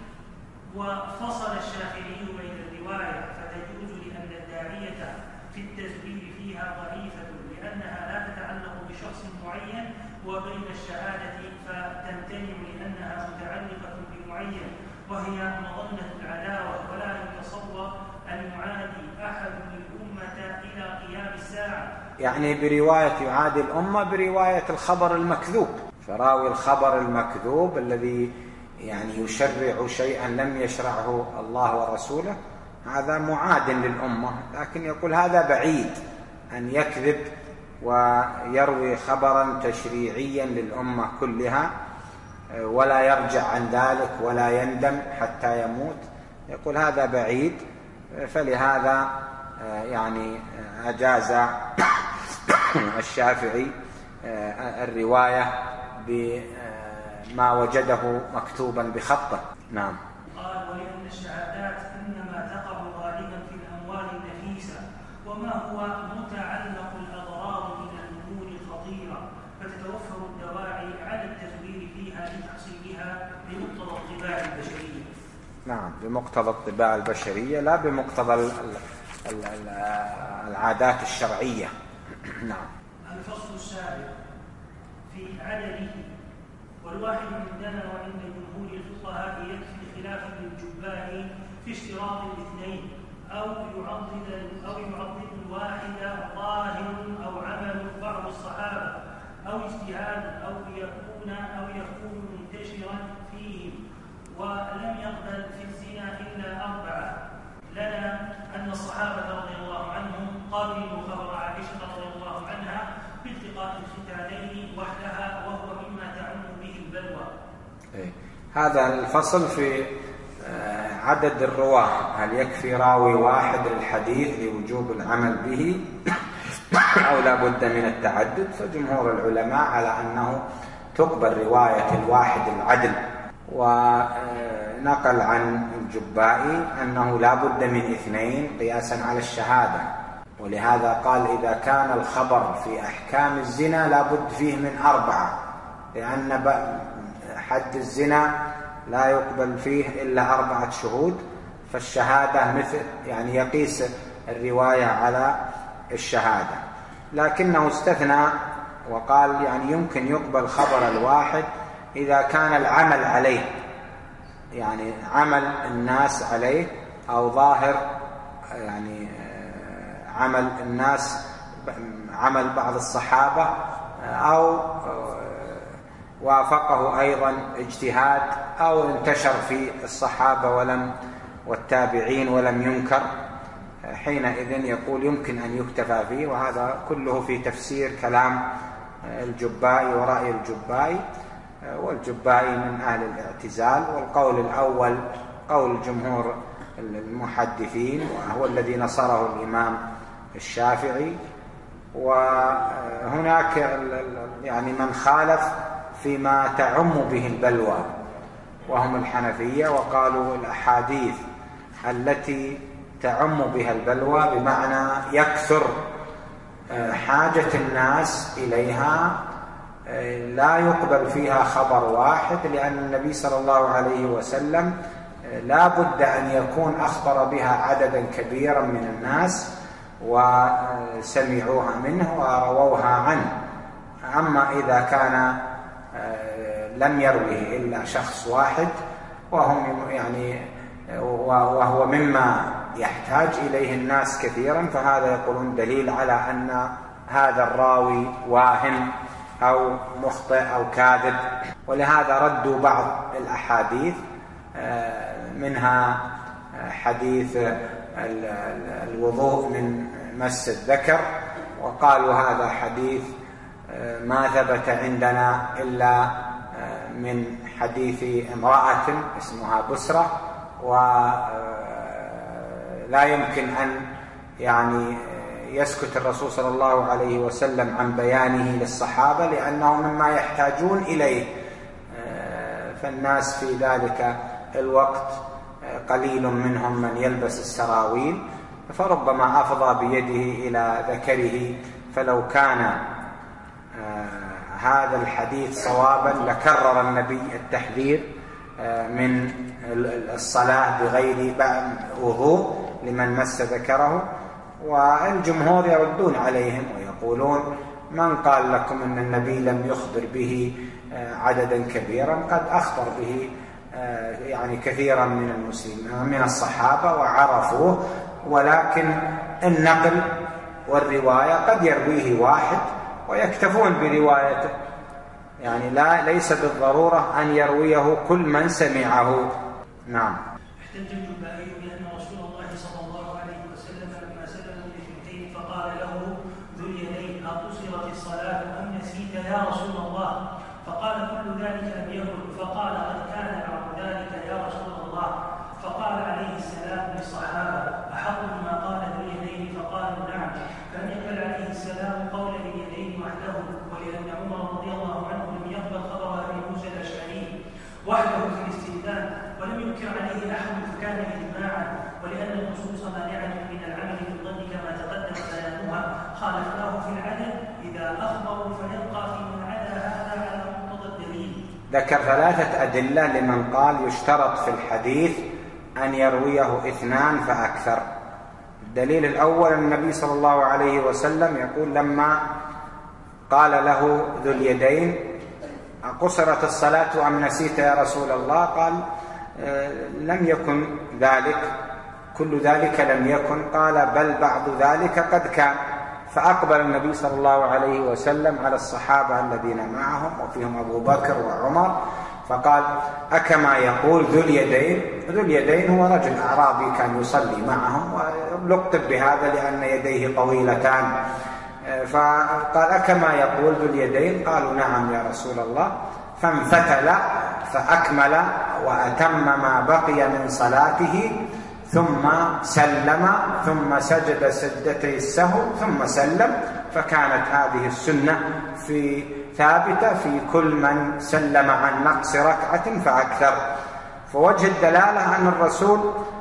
وفصل الشافعي بين الرواية، فتجوز لأن الداعية في التزوير فيها ضعيفة لأنها لا تتعلق بشخص معين، وبين الشهادة فتمتنع لأنها متعلقة بمعين وهي مظنة العداوة، ولا يتصور أن يعادي أحد الأمة إلى قيام الساعة. يعني برواية يعادي الأمة برواية الخبر المكذوب، فراوي الخبر المكذوب الذي يعني يشرع شيئا لم يشرعه الله ورسوله هذا معاد للأمة، لكن يقول هذا بعيد أن يكذب ويروي خبرا تشريعيا للأمة كلها ولا يرجع عن ذلك ولا يندم حتى يموت، يقول هذا بعيد، فلهذا يعني أجاز الشافعي الرواية بما وجده مكتوبا بخطه. نعم. قال ولأن الشهادات إنما تقع غالبا في الأموال النفيسة وما هو متعلق الأضرار من الأمور الخطيرة، فتتوفر الدواعي على التزوير فيها لتحصيلها بمقتضى الطباع البشرية. نعم، بمقتضى الطباع البشرية لا بمقتضى ال ال ال العادات الشرعية. نعم. الفصل السابع في عدده، والواحد عندنا وعند جمهور الفقهاء يكفي خلافا للجبائي في اشتراط الاثنين، أو يعضد أو يعضد الواحد ظاهر أو عمل بعض الصحابة أو اجتهاد أو يكون أو يكون منتشرا فيهم، ولم يقبل في الزنا إلا أربعة. لنا أن الصحابة رضي الله عنهم قبلوا خبر عائشة رضي الله عنها بالتقاء الختانين وحدها، وهو مما تعم به البلوى. هذا الفصل في عدد الرواة، هل يكفي راوي واحد للحديث لوجوب العمل به أو لا بد من التعدد؟ فجمهور العلماء على أنه تقبل رواية الواحد العدل، ونقل عن الجبائي أنه لا بد من اثنين قياسا على الشهادة، ولهذا قال إذا كان الخبر في أحكام الزنا لا بد فيه من أربعة، لأن حد الزنا لا يقبل فيه إلا أربعة شهود، فالشهادة مثل يعني يقيس الرواية على الشهادة، لكنه استثنى وقال يعني يمكن يقبل خبر الواحد إذا كان العمل عليه، يعني عمل الناس عليه أو ظاهر يعني عمل الناس عمل بعض الصحابة أو وافقه أيضا اجتهاد أو انتشر في الصحابة ولم والتابعين ولم ينكر، حينئذ يقول يمكن أن يكتفى فيه. وهذا كله في تفسير كلام الجبائي ورأي الجبائي، والجبائي من أهل الاعتزال. والقول الأول قول جمهور المحدثين، وهو الذي نصره الإمام الشافعي. وهناك يعني من خالف فيما تعم به البلوى، وهم الحنفية، وقالوا الأحاديث التي تعم بها البلوى بمعنى يكثر حاجة الناس إليها لا يقبل فيها خبر واحد، لأن النبي صلى الله عليه وسلم لا بد أن يكون أخبر بها عددا كبيرا من الناس وسمعوها منه ورووها عنه. أما إذا كان لم يروه إلا شخص واحد وهم يعني وهو مما يحتاج إليه الناس كثيرا، فهذا يقولون دليل على أن هذا الراوي واهن أو مخطئ أو كاذب. ولهذا ردوا بعض الأحاديث، منها حديث الوضوء من مس الذكر، وقالوا هذا حديث ما ثبت عندنا إلا من حديث امرأة اسمها بسرة، ولا يمكن أن يعني يسكت الرسول صلى الله عليه وسلم عن بيانه للصحابة، لأنه مما يحتاجون إليه، فالناس في ذلك الوقت قليل منهم من يلبس السراويل، فربما أفضى بيده إلى ذكره. فلو كان هذا الحديث صوابا لكرر النبي التحذير من الصلاة بغير وضوء لمن مس ذكره. والجمهور يردون عليهم ويقولون من قال لكم أن النبي لم يخبر به عددا كبيرا؟ قد أخبر به يعني كثيرا من المسلمين من الصحابة وعرفوه، ولكن النقل والرواية قد يرويه واحد ويكتفون بروايته، يعني لا ليس بالضرورة أن يرويه كل من سمعه. نعم. احتج الجبائي بأن رسول الله صلى الله عليه وسلم لما سلموا بثنتين فقال له ذو اليدين أقصرت الصلاة أم نسيت يا رسول الله؟ فقال كل ذلك لم يكن، فقال قد كان بعض ذلك يا رسول الله. فقال عليه السلام للصحابة أحق ما قال ذو اليدين؟ فقالوا نعم. فلم يقبل عليه السلام قول ذي اليدين وحده، ولأن عمر رضي الله عنه لم يقبل خبر أبي موسى الأشعري وحده في الاستئذان ولم ينكر عليه أحد، فكان إجماعا. ولأن النصوص مانعة من العمل بالظن كما تقدم بيانها، خالفناه في العدد إذا أخبروا فيبقى في من عدا هذا على مقتضى الدليل. ذكر ثلاثة أدلة لمن قال يشترط في الحديث أن يرويه اثنان فأكثر. الدليل الأول النبي صلى الله عليه وسلم يقول لما قال له ذو اليدين أقصرت الصلاة أم نسيت يا رسول الله؟ قال لم يكن ذلك، كل ذلك لم يكن. قال بل بعض ذلك قد كان. فأقبل النبي صلى الله عليه وسلم على الصحابة الذين معهم وفيهم أبو بكر وعمر فقال أكما يقول ذو اليدين؟ ذو اليدين هو رجل أعرابي كان يصلي معهم ولقب بهذا لأن يديه طويلتان، فقال أكما يقول ذو اليدين؟ قالوا نعم يا رسول الله. فانفتل فأكمل وأتم ما بقي من صلاته ثم سلم ثم سجد سجدتي السهو ثم سلم. فكانت هذه السنة في ثابتة في كل من سلم عن نقص ركعة فأكثر. فوجه الدلالة أن الرسول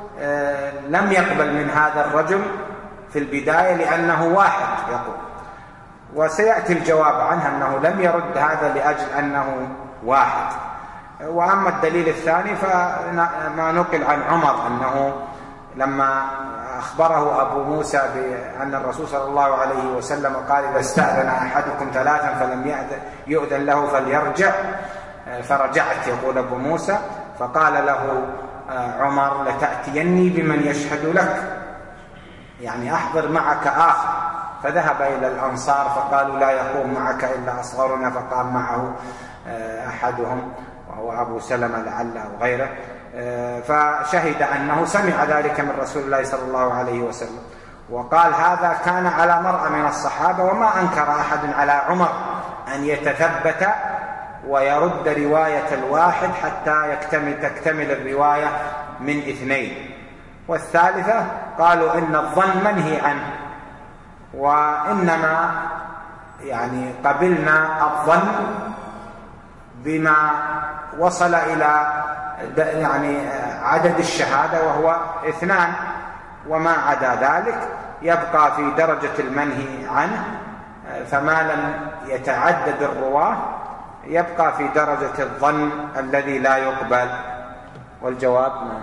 لم يقبل من هذا الرجل في البداية لأنه واحد يقول، وسيأتي الجواب عنه أنه لم يرد هذا لأجل أنه واحد. وأما الدليل الثاني فما نقل عن عمر أنه لما أخبره أبو موسى بأن الرسول صلى الله عليه وسلم قال إذا استأذن أحدكم ثلاثا فلم يؤذن له فليرجع، فرجعت يقول أبو موسى، فقال له عمر لتأتيني بمن يشهد لك، يعني أحضر معك آخر. فذهب إلى الأنصار فقالوا لا يقوم معك إلا أصغرنا، فقام معه أحدهم وهو أبو سلمة لعله أو غيره. فشهد أنه سمع ذلك من رسول الله صلى الله عليه وسلم، وقال هذا كان على مرأى من الصحابة، وما أنكر أحد على عمر أن يتثبت ويرد رواية الواحد حتى يكتمل تكتمل الرواية من اثنين. والثالثة قالوا إن الظن منهي عنه، وإنما يعني قبلنا الظن بما وصل إلى يعني عدد الشهادة وهو اثنان، وما عدا ذلك يبقى في درجة المنهي عنه، فما لم يتعدد الرواة يبقى في درجة الظن الذي لا يقبل. والجواب ما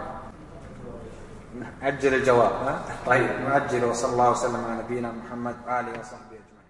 أجل الجواب. طيب نؤجل. وصلى الله وسلم على نبينا محمد وآله وصحبه أجمعين.